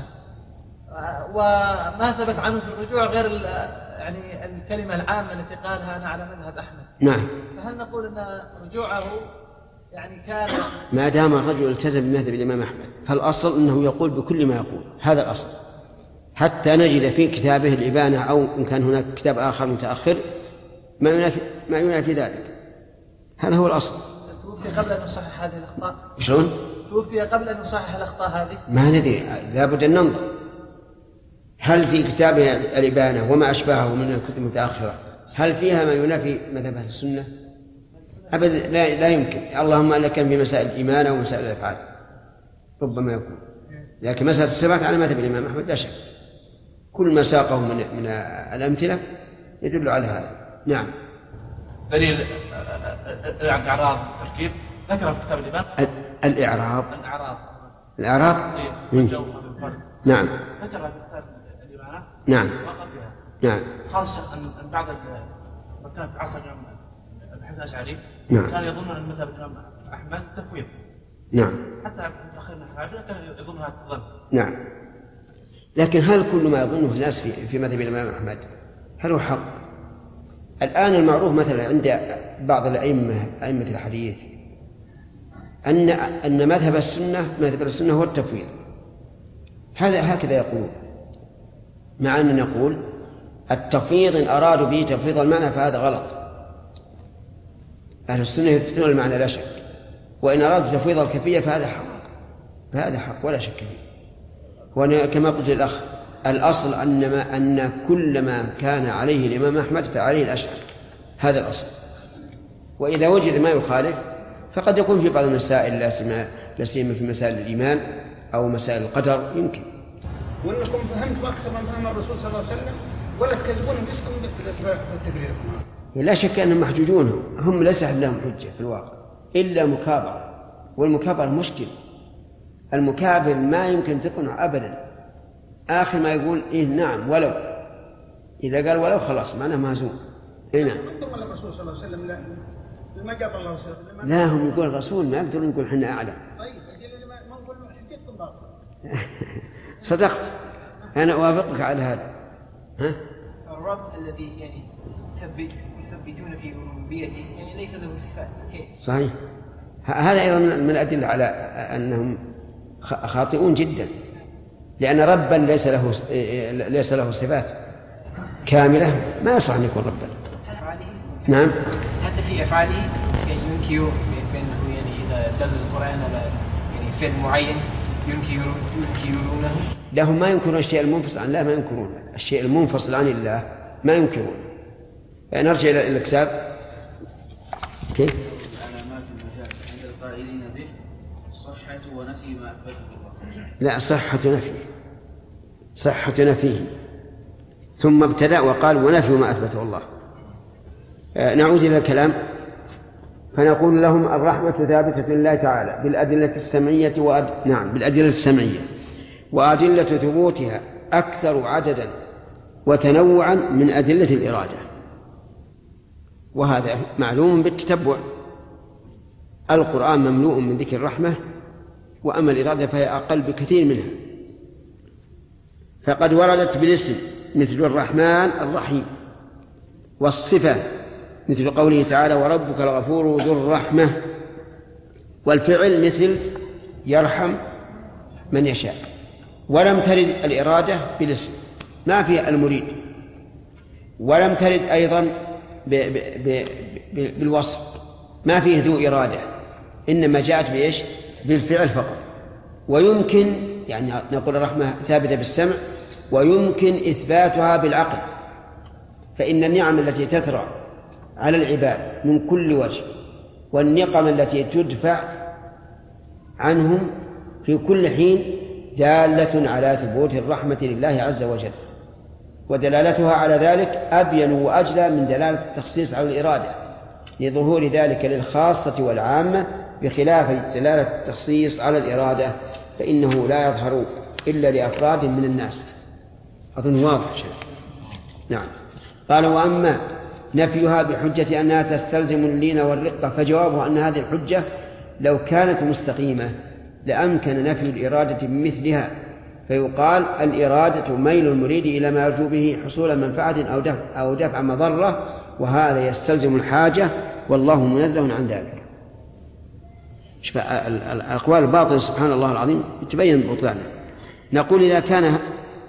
وما ثبت عنه في الرجوع غير يعني الكلمة العامة التي قالها أنا على مذهب أحمد. نعم. فهل نقول أن رجوعه يعني كان ما دام الرجل التزم بمذهب الإمام أحمد فالأصل أنه يقول بكل ما يقول، هذا الأصل، حتى نجد في كتابه الإبانة أو إن كان هناك كتاب آخر متأخر ما ينافي ما ينافي ذلك، هذا هو الأصل. توفي قبل أن يصحح هذه الأخطاء؟ شلون؟ توفي قبل أن يصحح الأخطاء هذه؟ ما ندري، لابد أن ننظر هل في كتابه الإبانة وما أشبهه من الكتب المتأخرة هل فيها ما ينافي مذهب أهل السنة؟ أبدا، لا, لا يمكن، اللهم ألا كان في مسائل الإيمان ومسائل الأفعال ربما يكون، لكن مسألة الصفات على مذهب الإمام أحمد لا شك، كل ما ساقه من, من الأمثلة يدل على هذا. نعم. دليل الإعراض التركيب ذكر في كتاب الإبانة الإعراض الإعراض الإعراض والجوهر الفرد. نعم. ذكر في كتاب الإبانة. نعم. وقبلها. نعم. خاصة أن بعض كان في عصر الحسن الأشعري نعم. كان يظن أن مذهب الإمام أحمد تفويض. نعم. حتى متأخرين الحاجة كان يظنها تظن. نعم. لكن هل كل ما يظنه الناس في في مذهب الإمام أحمد هل هو حق؟ الآن المعروف مثلا عند بعض الأئمة أئمة الحديث أن أن مذهب السنة مذهب السنة هو التفويض، هذا هكذا يقولون، مع أن نقول التفويض إن أرادوا به تفويض المعنى فهذا غلط، أهل السنة يثبتون المعنى لا شك، وإن أرادوا تفويض الكيفية فهذا حق، فهذا حق ولا شك فيه. وأنا كما قلت للأخ الأصل أن, ما أن كل ما كان عليه الإمام أحمد فعليه الأشعري، هذا الأصل. وإذا وجد ما يخالف فقد يكون في بعض المسائل لا سيما في مسائل الإيمان أو مسائل القدر يمكن. وأنكم فهمتوا أكثر من فهم الرسول صلى الله عليه وسلم ولا تكذبون باسكم بتقريركم؟ لا شك أنهم محجوجون، هم ليس لهم حجة في الواقع إلا مكابرة، والمكابرة مشكل. المكابر ما يمكن تقنع أبدا، آخر ما يقول إيه نعم ولو، إذا قال ولو خلاص معناه مهزوم. إيه نعم. أنتم الرسول صلى الله عليه وسلم لا ما جاب الله وسلم. لا هم يقول الرسول ما يقدرون يقول حنا أعلم. طيب أجل ما نقول حجتكم باطل. صدقت، أنا أوافقك على هذا. ها؟ الرب الذي يعني يثبت يثبتون في ربوبيته يعني ليس له صفات كيف؟ صحيح، هذا أيضا من الأدلة على أنهم خاطئون جدا، لأن ربا ليس له ليس له صفات كاملة ما يصح أن يكون ربا. نعم. حتى في أفعاله يعني ينكر بأنه يعني إذا دل القرآن على يعني فعل معين ينكرون ينكرونه. لا هم ما ينكرون الشيء المنفصل عن الله، ما ينكرون الشيء المنفصل عن الله ما ينكرون. يعني نرجع إلى الكتاب. كيف؟ علامات المجاز عند القائلين به صحة ونفي ما أثبته الله. لا، صحة نفيه، صحة نفيه ثم ابتدأ وقال ونفي ما أثبته الله. آه نعود إلى الكلام فنقول لهم الرحمة ثابتة لله تعالى بالأدلة السمعية وأد... نعم بالأدلة السمعية، وأدلة ثبوتها أكثر عددا وتنوعا من أدلة الإرادة، وهذا معلوم بالتتبع. القرآن مملوء من ذكر الرحمة، وأما الإرادة فهي أقل بكثير منها. فقد وردت بالاسم مثل الرحمن الرحيم، والصفة مثل قوله تعالى وربك الغفور ذو الرحمة، والفعل مثل يرحم من يشاء. ولم ترد الإرادة بالاسم، ما فيها المريد، ولم ترد أيضا ب ب ب ب بالوصف، ما فيه ذو إرادة، إنما جاءت بإيش؟ بالفعل فقط. ويمكن يعني نقول الرحمة ثابتة بالسمع، ويمكن إثباتها بالعقل، فإن النعم التي تترى على العباد من كل وجه والنقم التي تدفع عنهم في كل حين دالة على ثبوت الرحمة لله عز وجل، ودلالتها على ذلك أبين وأجلى من دلالة التخصيص على الإرادة، لظهور ذلك للخاصة والعامة، بخلاف دلالة التخصيص على الإرادة فإنه لا يظهر إلا لأفراد من الناس. أظن واضح شيء. نعم. قال وأما نفيها بحجة أنها تستلزم اللين والرقة فجوابه أن هذه الحجة لو كانت مستقيمة لأمكن نفي الإرادة بمثلها، فيقال الإرادة ميل المريد إلى ما يرجو به حصول منفعة أو دفع, أو دفع مضرة، وهذا يستلزم الحاجة والله منزه عن ذلك. الأقوال الباطلة سبحان الله العظيم تبين بطلانه. نقول إذا كان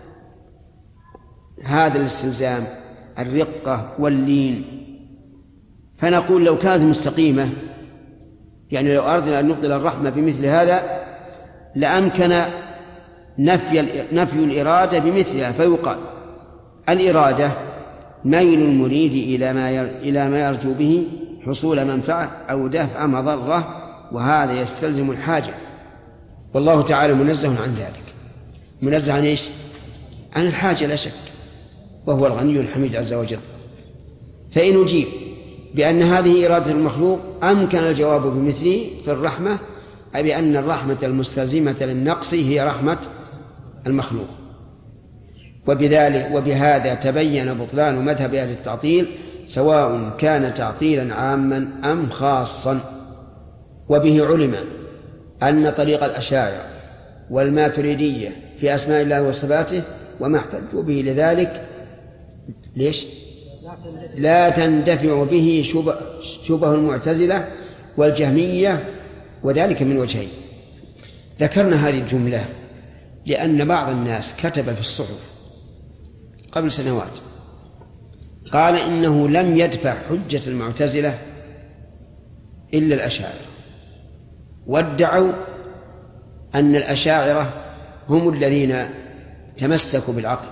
هذا الاستلزام الرقة واللين، فنقول لو كانت مستقيمة، يعني لو أردنا أن نبطل الرحمة بمثل هذا لأمكن نفي, نفي الإرادة بمثلها، فيقال الإرادة ميل المريد إلى ما, إلى ما يرجو به حصول منفعة أو دفع مضرة، وهذا يستلزم الحاجة، والله تعالى منزه عن ذلك. منزه عن إيش؟ عن الحاجة لا شك، وهو الغني الحميد عز وجل. فإن أجيب بأن هذه إرادة المخلوق أمكن الجواب بمثله في الرحمة، أي بأن الرحمة المستلزمة للنقص هي رحمة المخلوق. وبذلك وبهذا تبين بطلان مذهب أهل التعطيل، سواء كان تعطيلا عاما أم خاصا. وبه علم أن طريق الأشاعرة والماتريدية في أسماء الله وصفاته وما احتجوا به لذلك ليش؟ لا تندفع به شبه, شبه المعتزلة والجهمية، وذلك من وجهين. ذكرنا هذه الجملة لأن بعض الناس كتب في الصحف قبل سنوات قال إنه لم يدفع حجة المعتزلة إلا الأشاعرة، وادعوا أن الأشاعرة هم الذين تمسكوا بالعقل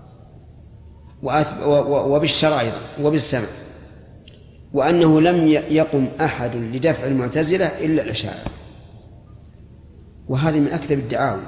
وبالشرع أيضا وبالسمع، وأنه لم يقم أحد لدفع المعتزلة إلا الأشاعرة، وهذه من أكثر الدعاوى.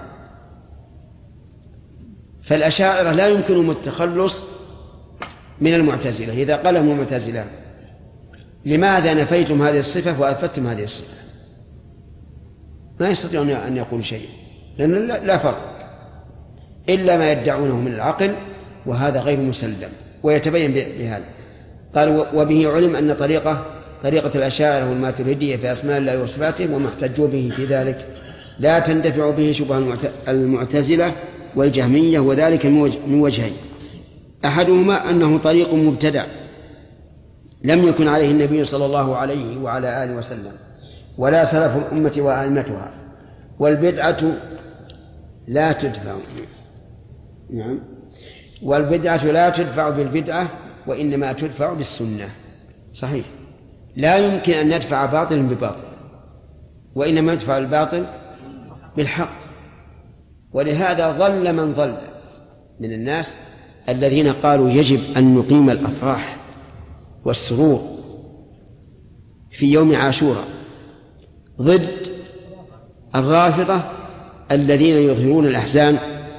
فالأشاعرة لا يمكنهم التخلص من المعتزلة. إذا قال لهم المعتزلة لماذا نفيتم هذه الصفة وأثبتتم هذه الصفة، ما يستطيعون أن يقولوا شيئا، لأن لا فرق إلا ما يدعونه من العقل، وهذا غير مسلم ويتبين بهذا. قال وبه علم أن طريقة طريقة الأشاعرة والماتريدية في أسماء الله وصفاته وما احتجوا به في ذلك لا تندفع به شبه المعتزلة والجهمية، وذلك من وجهين: أحدهما أنه طريق مبتدع لم يكن عليه النبي صلى الله عليه وعلى آله وسلم ولا سلف الأمة وأئمتها، والبدعة لا تدفع نعم والبدعة لا تدفع بالبدعة وإنما تدفع بالسنة. صحيح، لا يمكن أن ندفع باطل بباطل، وإنما يدفع الباطل بالحق. ولهذا ظل من ظل من الناس الذين قالوا يجب أن نقيم الأفراح والسرور في يوم عاشوراء ضد الرافضة الذين يظهرون الأحزان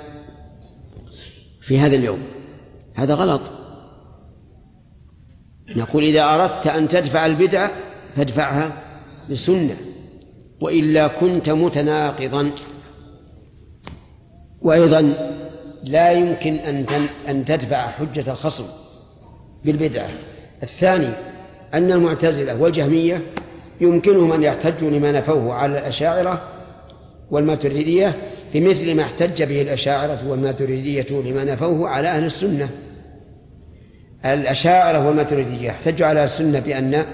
في هذا اليوم. هذا غلط. نقول إذا أردت أن تدفع البدعة فادفعها بسنة، وإلا كنت متناقضا. وأيضا لا يمكن أن تدفع حجة الخصم بالبدعة. الثاني أن المعتزلة والجهمية يمكنهم أن يحتجوا لما نفوه على الأشاعرة والماتريدية بمثل ما احتج به الأشاعرة والماتريدية لما نفوه على أهل السنة. الأشاعرة والماتريدية احتجوا على السنة بأن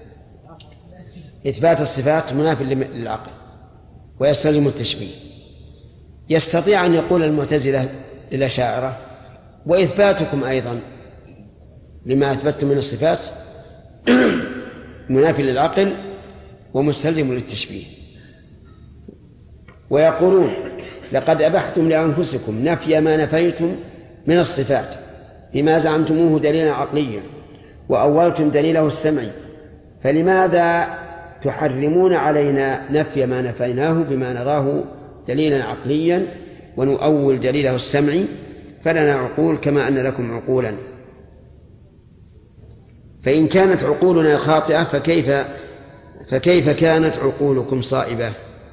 إثبات الصفات مناف للعقل ويستلزم التشبيه. يستطيع أن يقول المعتزلة للأشاعرة وإثباتكم أيضا لما أثبتتم من الصفات مناف للعقل ومستلزم للتشبيه. ويقولون لقد أبحتم لأنفسكم نفي ما نفيتم من الصفات بما زعمتموه دليلا عقليا وأولتم دليله السمعي، فلماذا تحرمون علينا نفي ما نفيناه بما نراه دليلا عقليا ونؤول دليله السمعي؟ فلنا عقول كما أن لكم عقولا. فإن كانت عقولنا خاطئة فكيف فكيف كانت عقولكم صائبة؟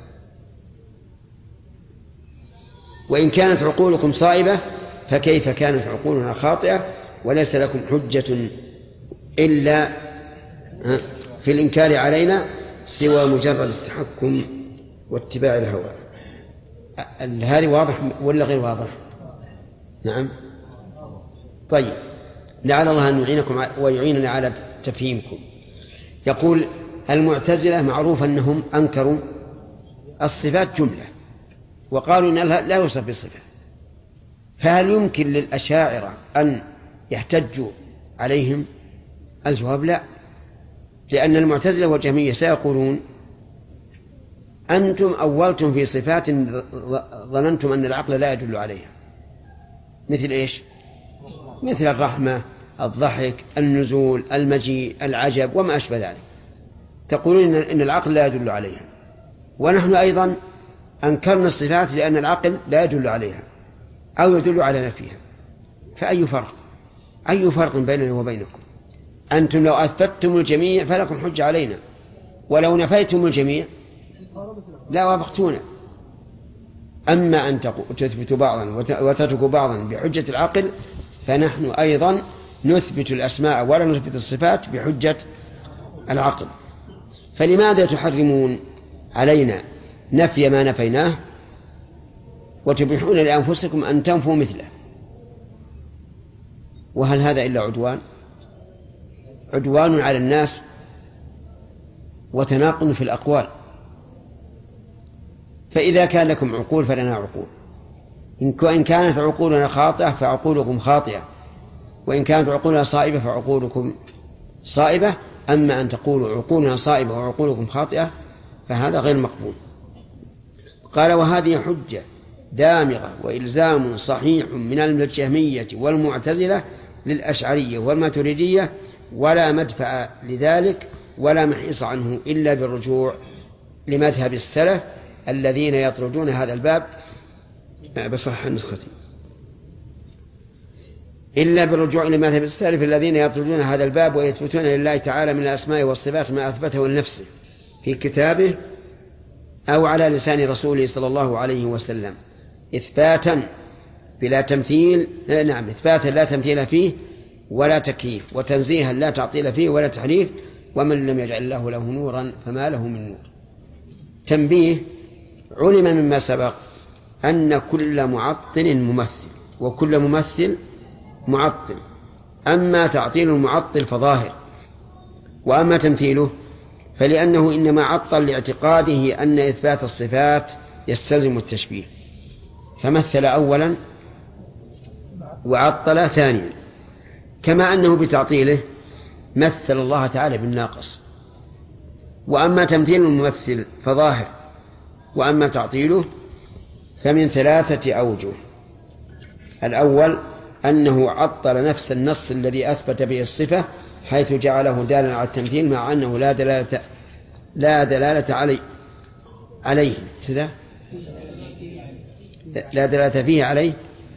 وإن كانت عقولكم صائبة فكيف كانت عقولنا خاطئة وليس لكم حجة إلا في الإنكار علينا سوى مجرد التحكم واتباع الهوى؟ هذه واضح ولا غير واضح؟ نعم. طيب، لعل الله أن يعينكم ويعيننا على تفهيمكم. يقول المعتزلة معروف أنهم أنكروا الصفات جملة وقالوا إن لا يوصف بالصفة، فهل يمكن للأشاعرة أن يحتجوا عليهم؟ الجواب لا، لأن المعتزلة والجهمية سيقولون أنتم أولتم في صفات ظننتم أن العقل لا يدل عليها، مثل إيش؟ مثل الرحمة، الضحك، النزول، المجيء، العجب وما أشبه ذلك، تقولون إن العقل لا يدل عليها. ونحن أيضا أنكرنا الصفات لأن العقل لا يدل عليها أو يدل على نفيها. فأي فرق أي فرق بيننا وبينكم؟ أنتم لو أثبتتم الجميع فلكم حجة علينا، ولو نفيتم الجميع لا وافقتونا. أما أن تثبتوا بعضا وتتركوا بعضا بحجة العقل فنحن أيضا نثبت الأسماء ولا نثبت الصفات بحجة العقل. فلماذا تحرمون علينا نفي ما نفيناه وتبيحون لأنفسكم أن تنفوا مثله؟ وهل هذا إلا عدوان عدوان على الناس وتناقض في الأقوال؟ فإذا كان لكم عقول فلنا عقول، إن كانت عقولنا خاطئة فعقولكم خاطئة، وإن كانت عقولنا صائبة فعقولكم صائبة. أما أن تقولوا عقولنا صائبة وعقولكم خاطئة فهذا غير مقبول. قال وهذه حجة دامغة وإلزام صحيح من الجهمية والمعتزلة للأشعرية والماتريدية، ولا مدفع لذلك ولا محيص عنه إلا بالرجوع لمذهب السلف الذين يطردون هذا الباب بصح النسختي إلا بالرجوع لمذهب السلف الذين يطردون هذا الباب ويثبتون لله تعالى من الأسماء والصفات ما أثبته لنفسه في كتابه أو على لسان رسوله صلى الله عليه وسلم إثباتا بلا تمثيل، نعم إثباتا لا تمثيل فيه ولا تكييف، وتنزيها لا تعطيل فيه ولا تحريف. ومن لم يجعل الله له نورا فما له من نور. تنبيه: علم مما سبق أن كل معطل ممثل وكل ممثل معطل، أما تعطيل المعطل فظاهر، وأما تمثيله فلأنه إنما عطل لاعتقاده أن إثبات الصفات يستلزم التشبيه، فمثل أولا وعطل ثانيا، كما أنه بتعطيله مثل الله تعالى بالناقص. وأما تمثيل الممثل فظاهر، وأما تعطيله فمن ثلاثة أوجه: الأول أنه عطل نفس النص الذي أثبت به الصفة حيث جعله دالا على التمثيل مع أنه لا دلالة لا دلالة عليه عليه لا دلالة فيه عليه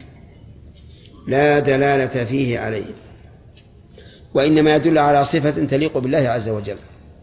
لا دلالة فيه عليه وإنما يدل على صفة تليق بالله عز وجل.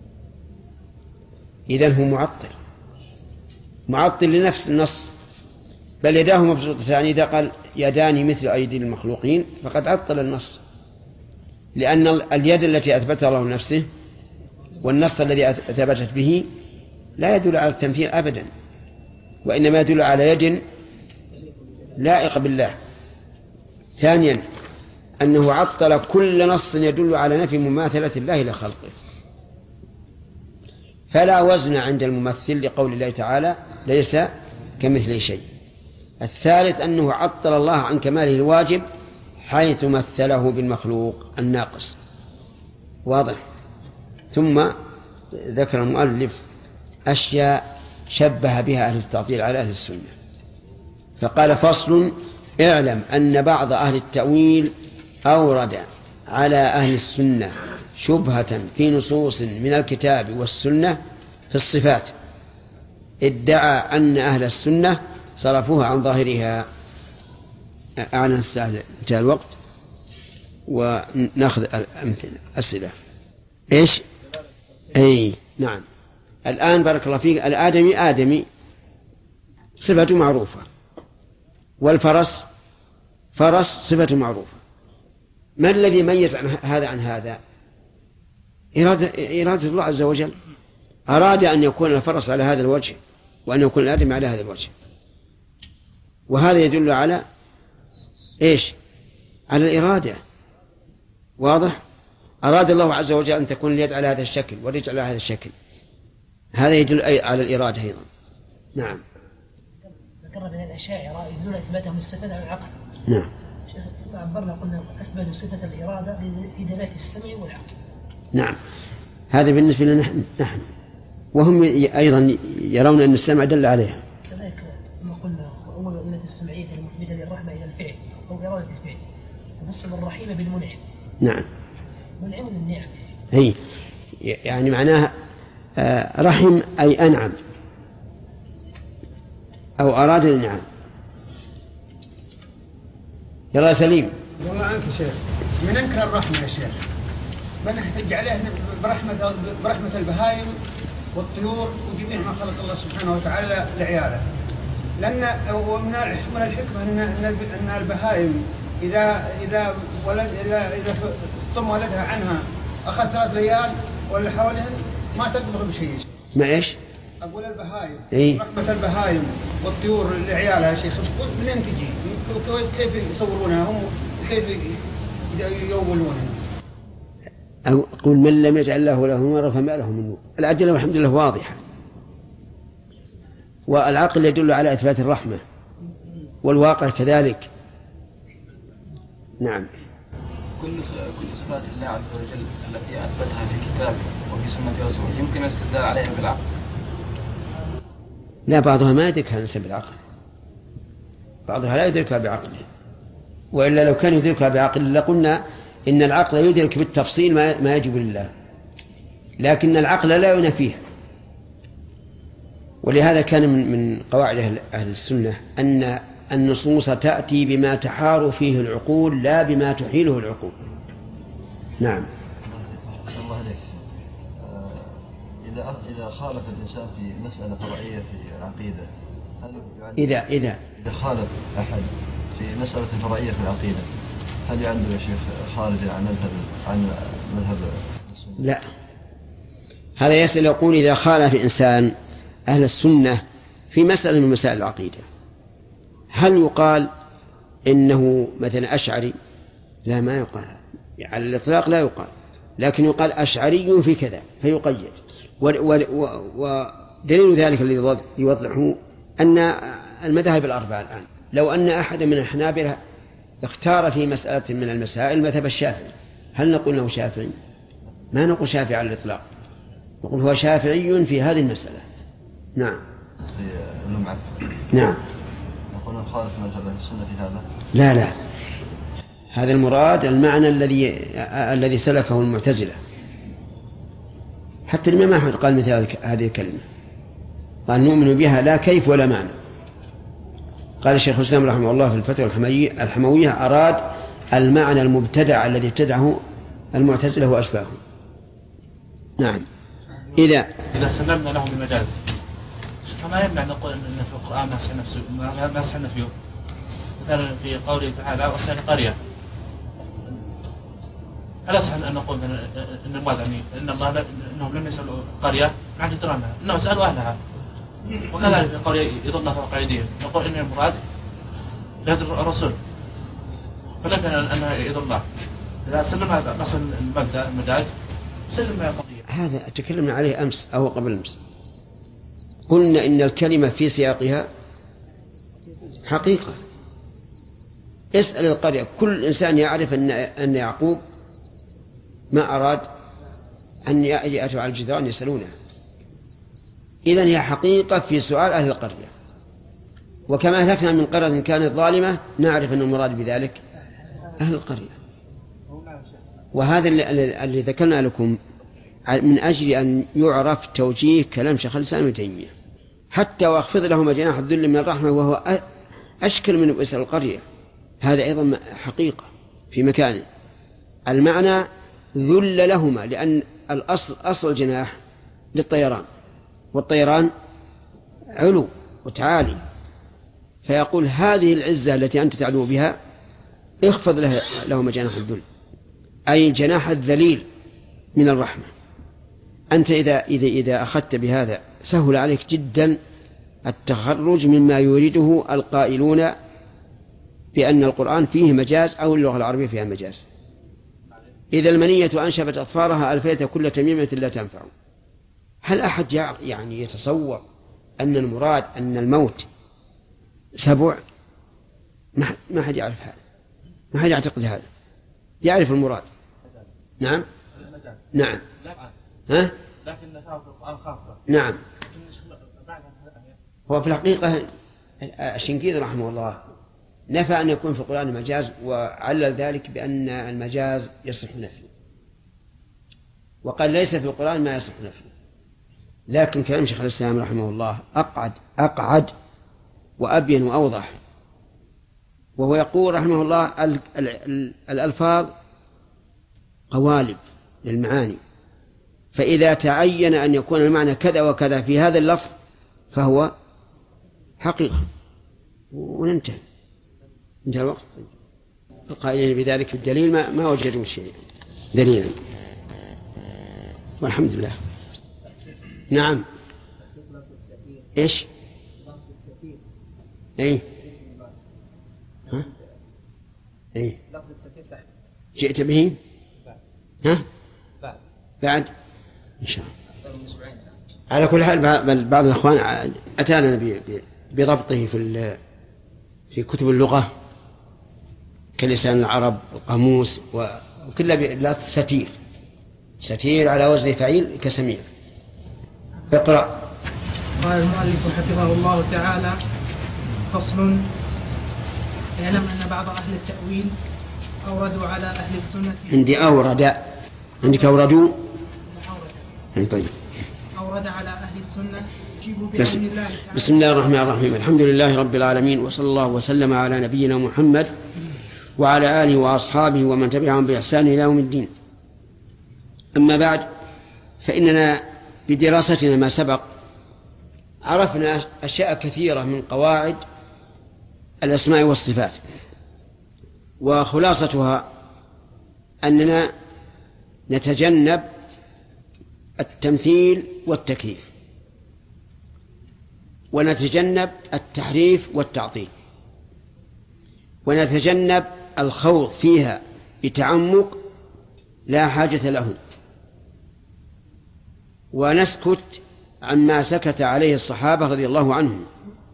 إذن هو معطل معطل لنفس النص، بل يداه مبسوطتان. إذا قال يدان مثل أيدي المخلوقين فقد عطل النص، لأن اليد التي أثبتها الله نفسه والنص الذي أثبتت به لا يدل على التمثيل أبدا، وإنما يدل على يد لائق بالله. ثانيا أنه عطل كل نص يدل على نفي مماثلة الله لخلقه، فلا وزن عند الممثل لقول الله تعالى ليس كمثله شيء. الثالث أنه عطل الله عن كماله الواجب حيث مثله بالمخلوق الناقص. واضح؟ ثم ذكر المؤلف أشياء شبه بها أهل التعطيل على أهل السنة، فقال: فصل: اعلم أن بعض أهل التأويل أورد على أهل السنة شبهة في نصوص من الكتاب والسنة في الصفات، ادعى أن أهل السنة صرفوها عن ظاهرها. أعلن الساعة انتهى الوقت، ونأخذ الأمثلة أسئلة. إيش؟ أي نعم. الآن بارك الله فيك، الآدمي آدمي صفة معروفة، والفرس فرس صفة معروفة. ما الذي ميز عن هذا عن هذا؟ إرادة, إرادة الله عز وجل. أراد أن يكون الفرس على هذا الوجه وأن يكون الآدمي على هذا الوجه، وهذا يدل على إيش؟ على الإرادة. واضح؟ أراد الله عز وجل أن تكون اليد على هذا الشكل والرجل على هذا الشكل، هذا يدل على الإرادة أيضا. نعم. ذكرنا من الأشاعرة يدلون إثباتهم الصفات على العقل. نعم. شيخ عبرنا قلنا أثبتوا صفة الإرادة لدلالة السمع والعقل. نعم، هذا بالنسبة لنا نحن، وهم أيضا يرون أن السمع دل عليها. كذلك كما قلنا أول إرادة السمعية المثبتة للرحمة إلى الفعل أو إرادة الفعل، وفصل الرحيم بالمنعم. نعم. منعم للنعم. هي يعني معناها رحم أي أنعم أو أراد النعم. يلا سليم. والله عنك يا شيخ، من أنكر الرحمة يا شيخ من احتج عليه برحمة, برحمة البهائم والطيور وجميع ما خلق الله سبحانه وتعالى لعياله، لأن ومن الحكمة أن أن البهائم إذا إذا ولد إذا إذا فطم ولدها عنها أخذ ثلاث ليال ولا حولهن ما تقبل بشيء. ما إيش؟ أقول البهائم. إيه؟ رحمة البهائم والطيور لعيالها يا شيخ منين تجي؟ كيف يصورونها هم؟ كيف يولونها؟ أقول من لم يجعل الله له نورا فما له من نور. الأدلة والحمد لله واضحة، والعقل يدل على إثبات الرحمة، والواقع كذلك. نعم. كل كل صفات الله عز وجل التي أثبتها في كتابه وفي سنة رسوله يمكن الاستدلال عليها بالعقل؟ لا، بعضها ما يدركها نسب العقل، بعضها لا يدركها بعقله، وإلا لو كان يدركها بعقله لقلنا إن العقل يدرك بالتفصيل ما يجب لله، لكن العقل لا ينافيه. ولهذا كان من قواعد أهل السنة أن النصوص تأتي بما تحار فيه العقول لا بما تحيله العقول. نعم. الله عليك. إذا إذا خالف الإنسان في مسألة فرعية في العقيدة، هل إذا إذا إذا خالف أحد في مسألة فرعية في العقيدة هل يعد يا شيخ خارج عن مذهب عن مذهب السنة؟ لا، هذا يسأل يقول إذا خالف إنسان أهل السنة في مسألة من مسائل العقيدة هل يقال إنه مثلا أشعري؟ لا، ما يقال على الإطلاق، لا يقال، لكن يقال أشعري في كذا فيقيد. ودليل ذلك الذي يوضحه أن المذاهب الأربعة الآن لو أن أحد من الحنابلة اختار في مسألة من المسائل مذهب الشافعي هل نقول له شافعي؟ ما نقول شافعي على الإطلاق، نقول هو شافعي في هذه المسألة. نعم. في اللمعة. نعم. نقول نخالف مذهب السنة في هذا؟ لا لا، هذا المراد المعنى الذي الذي سلكه المعتزلة. حتى الإمام أحمد قال مثل هذه الكلمة، قال نؤمن بها لا كيف ولا معنى. قال الشيخ الإسلام رحمه الله في الفتوى الحموية أراد المعنى المبتدع الذي ابتدعه المعتزلة وأشباهه. نعم. إذا إذا سلمنا له بمجاز فما يمنع نقول أن في القرآن مسح نفسه ما مسح نفسه، مثلا في قوله تعالى وسن قرية، هل يصح أن نقول أن المراد يعني إن الله إنهم لم يسألوا قرية عن جدرانها إنهم سألوا أهلها، وكذلك في قوله يضلنا فوق أيديهم نقول إن المراد يد الرسول فلكن أنها يضلنا. إذا سلمنا مثلا المبدأ المجاز سلمنا قضية. هذا تكلمنا عليه أمس أو قبل أمس، قلنا إن الكلمة في سياقها حقيقة. اسأل القرية، كل إنسان يعرف أن أن يعقوب ما أراد أن يأتوا على الجدران يسألونه، إذن هي حقيقة في سؤال أهل القرية. وكما أهلكنا من قرية كانت ظالمة نعرف أن المراد بذلك أهل القرية. وهذا اللي ذكرنا لكم من أجل أن يعرف توجيه كلام شيخ الإسلام ابن تيمية، حتى واخفض لهما جناح الذل من الرحمة وهو أشكل من اسأل القرية، هذا أيضا حقيقة في مكانه. المعنى ذل لهما، لأن الأصل أصل الجناح للطيران، والطيران علو وتعالي، فيقول هذه العزة التي أنت تعلو بها اخفض لهما جناح الذل، أي جناح الذليل من الرحمة. أنت إذا, إذا, إذا أخذت بهذا سهل عليك جدا التخرج مما يريده القائلون بأن القرآن فيه مجاز أو اللغة العربية فيها مجاز. إذا المنية أنشبت أطفارها ألفيت كل تميمة لا تنفع. هل أحد يعني يتصور أن المراد أن الموت سبع؟ ما حد يعرف هذا، ما حد يعتقد هذا، يعرف المراد. نعم نعم ها؟ لكن في القرآن خاصة. نعم. هو في الحقيقة الشنقيطي رحمه الله نفى أن يكون في القرآن مجاز، وعلل ذلك بأن المجاز يصح نفيه، وقال ليس في القرآن ما يصح نفيه. لكن كلام شيخ الإسلام رحمه الله أقعد أقعد وأبين وأوضح، وهو يقول رحمه الله الألفاظ قوالب للمعاني، فإذا تعين أن يكون المعنى كذا وكذا في هذا اللفظ فهو حقيقة، وننتهي انتهى الوقت. القائلين بذلك في الدليل ما, ما وجدوا شيء دليلا، والحمد لله. نعم. ايش؟ اي ها؟ اي جئت به ها؟ بعد ان شاء الله. على كل حال بعض الاخوان اتانا بضبطه في في كتب اللغه كلسان العرب القاموس وكل بلاد ستير ستير على وزن فعيل كسمير. اقرأ. قال المؤلف حفظه الله تعالى: فصل: اعلم أن بعض أهل التأويل أوردوا على أهل السنة. عندي أورد، عندك أوردوا. طيب. أورد على أهل السنة. بس الله بسم الله الرحمن الرحيم. الحمد لله رب العالمين، وصلى الله وسلم على نبينا محمد وعلى آله وأصحابه ومن تبعهم بإحسان إلى يوم الدين. أما بعد، فإننا بدراستنا ما سبق عرفنا أشياء كثيرة من قواعد الأسماء والصفات، وخلاصتها أننا نتجنب التمثيل والتكييف، ونتجنب التحريف والتعطيل، ونتجنب الخوض فيها بتعمق لا حاجة له، ونسكت عما سكت عليه الصحابة رضي الله عنهم،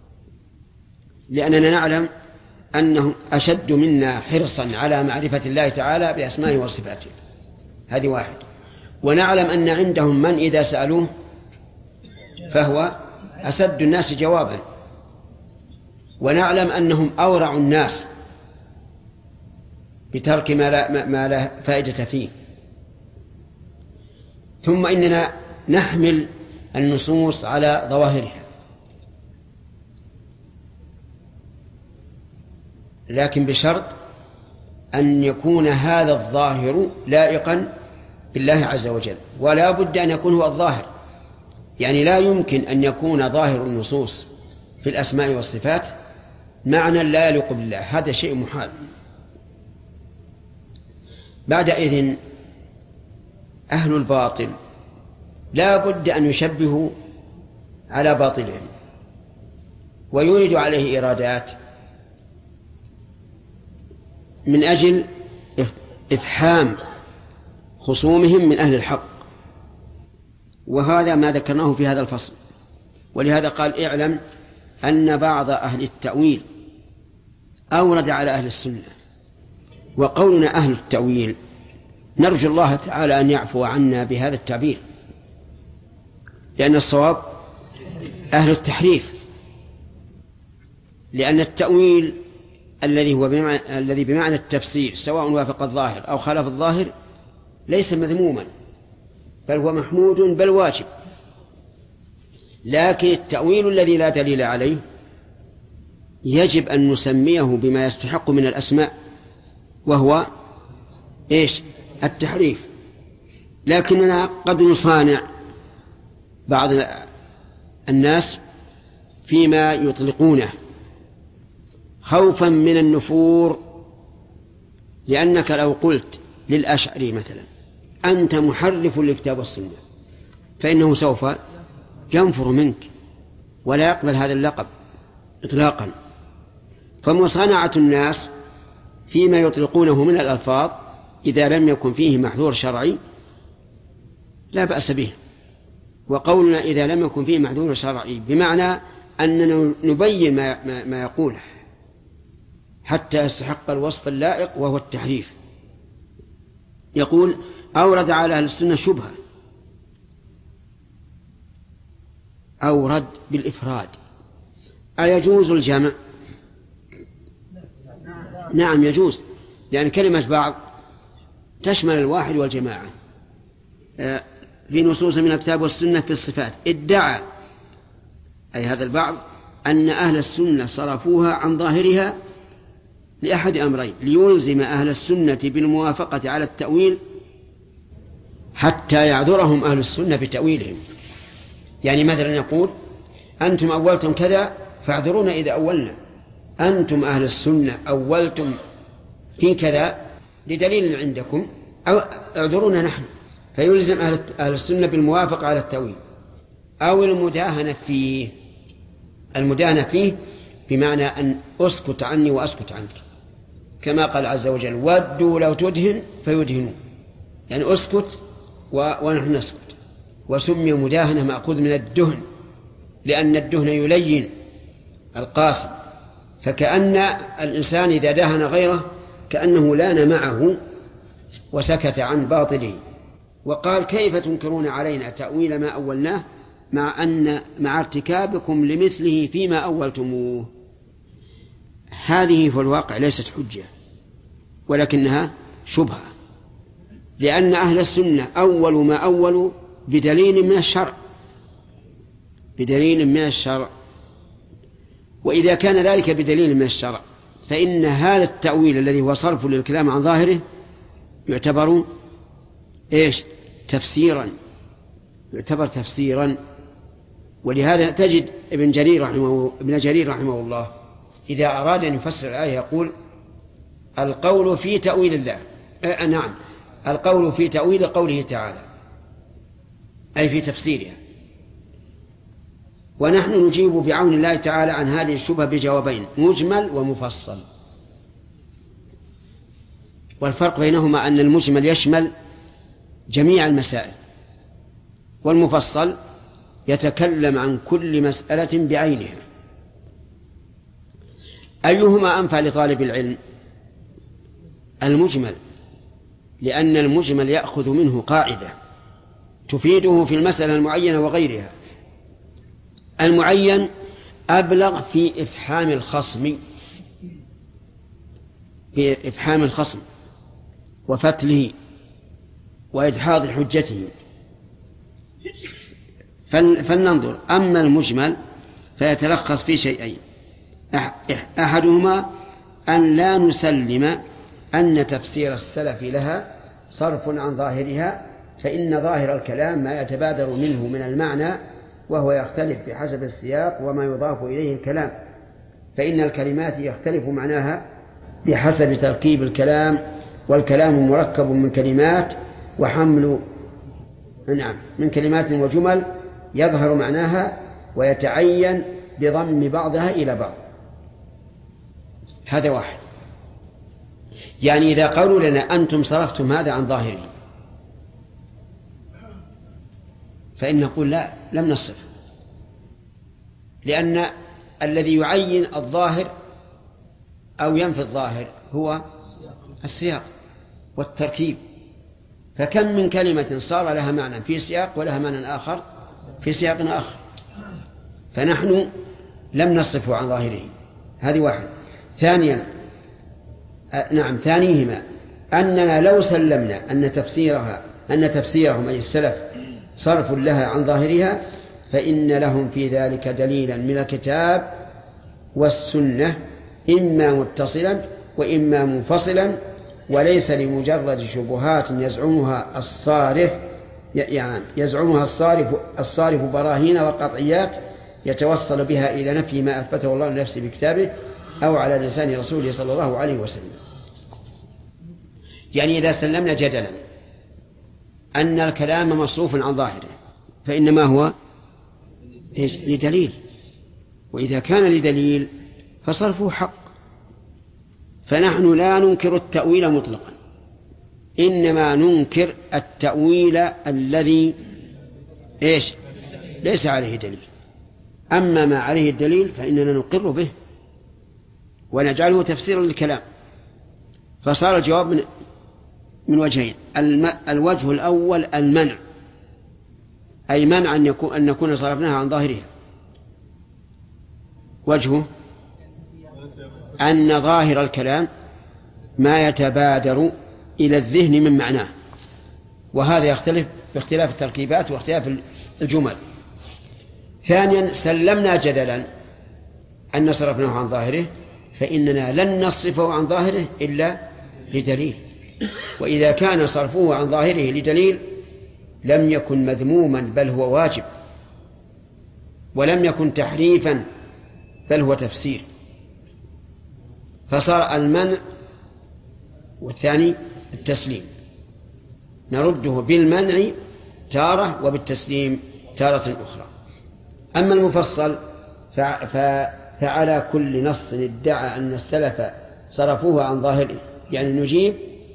لأننا نعلم أنهم أشد منا حرصا على معرفة الله تعالى بأسمائه وصفاته. هذه واحد. ونعلم أن عندهم من إذا سألوه فهو أسد الناس جوابا. ونعلم أنهم أورع الناس بترك ما لا, ما لا فائدة فيه. ثم إننا نحمل النصوص على ظواهرها، لكن بشرط أن يكون هذا الظاهر لائقا بالله عز وجل، ولا بد أن يكون هو الظاهر. يعني لا يمكن أن يكون ظاهر النصوص في الأسماء والصفات معنى لا يليق بالله، هذا شيء محال. بعد إذن أهل الباطل لا بد أن يشبهوا على باطلهم ويورد عليه إرادات من أجل إفحام خصومهم من أهل الحق، وهذا ما ذكرناه في هذا الفصل. ولهذا قال: اعلم أن بعض أهل التأويل أورد على أهل السنة. وقولنا أهل التأويل نرجو الله تعالى أن يعفو عنا بهذا التعبير، لأن الصواب أهل التحريف، لأن التأويل الذي هو بمعنى الذي بمعنى التفسير سواء وافق الظاهر أو خالف الظاهر ليس مذموما، بل هو محمود بل واجب. لكن التأويل الذي لا دليل عليه يجب أن نسميه بما يستحق من الأسماء، وهو إيش؟ التحريف. لكننا قد نصانع بعض الناس فيما يطلقونه خوفا من النفور، لأنك لو قلت للأشعري مثلا أنت محرف للكتاب والسنة فإنه سوف ينفر منك ولا يقبل هذا اللقب إطلاقا. فمصانعة الناس فيما يطلقونه من الألفاظ إذا لم يكن فيه محذور شرعي لا بأس به، وقولنا إذا لم يكن فيه محذور شرعي بمعنى أننا نبين ما, ما, ما يقوله حتى يستحق الوصف اللائق وهو التحريف. يقول: أورد على أهل السنة شبهة. أورد بالإفراد. أيجوز الجمع؟ نعم يجوز، لأن كلمة بعض تشمل الواحد والجماعة. في نصوص من الكتاب والسنة في الصفات ادعى أي هذا البعض أن أهل السنة صرفوها عن ظاهرها لأحد أمرين: ليلزم أهل السنة بالموافقة على التأويل حتى يعذرهم أهل السنة بتأويلهم. يعني مثلا يقول: أنتم أولتم كذا فاعذرونا إذا أولنا، أنتم أهل السنة أولتم في كذا لدليل عندكم أو اعذرونا نحن. فيلزم أهل السنة بالموافقة على التأويل أو المداهنة فيه. المداهنة فيه بمعنى أن أسكت عني وأسكت عنك، كما قال عز وجل: ودوا لو تدهن فيدهنون، يعني أسكت ونحن نسكت. وسمي مداهنة مأخوذ من الدهن، لأن الدهن يلين القاسي، فكأن الإنسان إذا دهن غيره كأنه لان معه وسكت عن باطله. وقال: كيف تنكرون علينا تأويل ما أولناه مع أن مع ارتكابكم لمثله فيما أولتموه. هذه في الواقع ليست حجة ولكنها شبهة، لأن أهل السنة أول ما أولوا بدليل من الشرع، بدليل من الشرع. وإذا كان ذلك بدليل من الشرع فإن هذا التأويل الذي هو صرف للكلام عن ظاهره يعتبر إيش؟ تفسيرا، يعتبر تفسيرا. ولهذا تجد ابن جرير رحمه ابن جرير رحمه الله إذا أراد أن يفسر الآية يقول القول في تأويل الله آه نعم القول في تأويل قوله تعالى، أي في تفسيرها. ونحن نجيب بعون الله تعالى عن هذه الشبهة بجوابين: مجمل ومفصل. والفرق بينهما أن المجمل يشمل جميع المسائل، والمفصل يتكلم عن كل مسألة بعينها. أيهما أنفع لطالب العلم؟ المجمل، لأن المجمل يأخذ منه قاعدة تفيده في المسألة المعينة وغيرها. المعين أبلغ في إفحام الخصم في إفحام الخصم وفتله وإدحاض حجته. فلننظر. أما المجمل فيتلخص في شيئين: أحدهما أن لا نسلم أن تفسير السلف لها صرف عن ظاهرها، فإن ظاهر الكلام ما يتبادر منه من المعنى، وهو يختلف بحسب السياق وما يضاف إليه الكلام، فإن الكلمات يختلف معناها بحسب تركيب الكلام، والكلام مركب من كلمات وحمل نعم من كلمات وجمل يظهر معناها ويتعين بضم بعضها إلى بعض. هذا واحد. يعني إذا قالوا لنا أنتم صرفتم هذا عن ظاهره، فإن نقول لا، لم نصرف، لأن الذي يعين الظاهر أو ينفي الظاهر هو السياق والتركيب. فكم من كلمة صار لها معنى في سياق ولها معنى آخر في سياق آخر، فنحن لم نصرفه عن ظاهره. هذه واحد. ثانيا آه نعم ثانيهما أننا لو سلمنا أن تفسيرها أن تفسيرهم أي السلف صرف لها عن ظاهرها، فإن لهم في ذلك دليلا من الكتاب والسنة، إما متصلا وإما منفصلا، وليس لمجرد شبهات يزعمها الصارف يعني يزعمها الصارف الصارف براهين وقطعيات يتوصل بها إلى نفي ما أثبته الله لنفسه بكتابه أو على لسان رسوله صلى الله عليه وسلم. يعني إذا سلمنا جدلا أن الكلام مصروف عن ظاهره، فإنما هو إيش؟ لدليل، وإذا كان لدليل فصرفه حق. فنحن لا ننكر التأويل مطلقا، إنما ننكر التأويل الذي إيش؟ ليس عليه دليل. أما ما عليه الدليل فإننا نقر به ونجعله تفسيرا للكلام. فصار الجواب من, من وجهين: الوجه الأول المنع، أي منع أن, يكون أن نكون صرفناها عن ظاهرها. وجهه أن ظاهر الكلام ما يتبادر إلى الذهن من معناه، وهذا يختلف باختلاف التركيبات واختلاف الجمل. ثانيا سلمنا جدلا أن صرفناه عن ظاهره، فإننا لن نصرفه عن ظاهره إلا لدليل، وإذا كان صرفه عن ظاهره لدليل لم يكن مذموما بل هو واجب، ولم يكن تحريفا بل هو تفسير. فصار المنع والثاني التسليم، نرده بالمنع تارة وبالتسليم تارة أخرى. أما المفصل فعلى كل نص ادعى أن السلف صرفوه عن ظاهره، يعني نجيب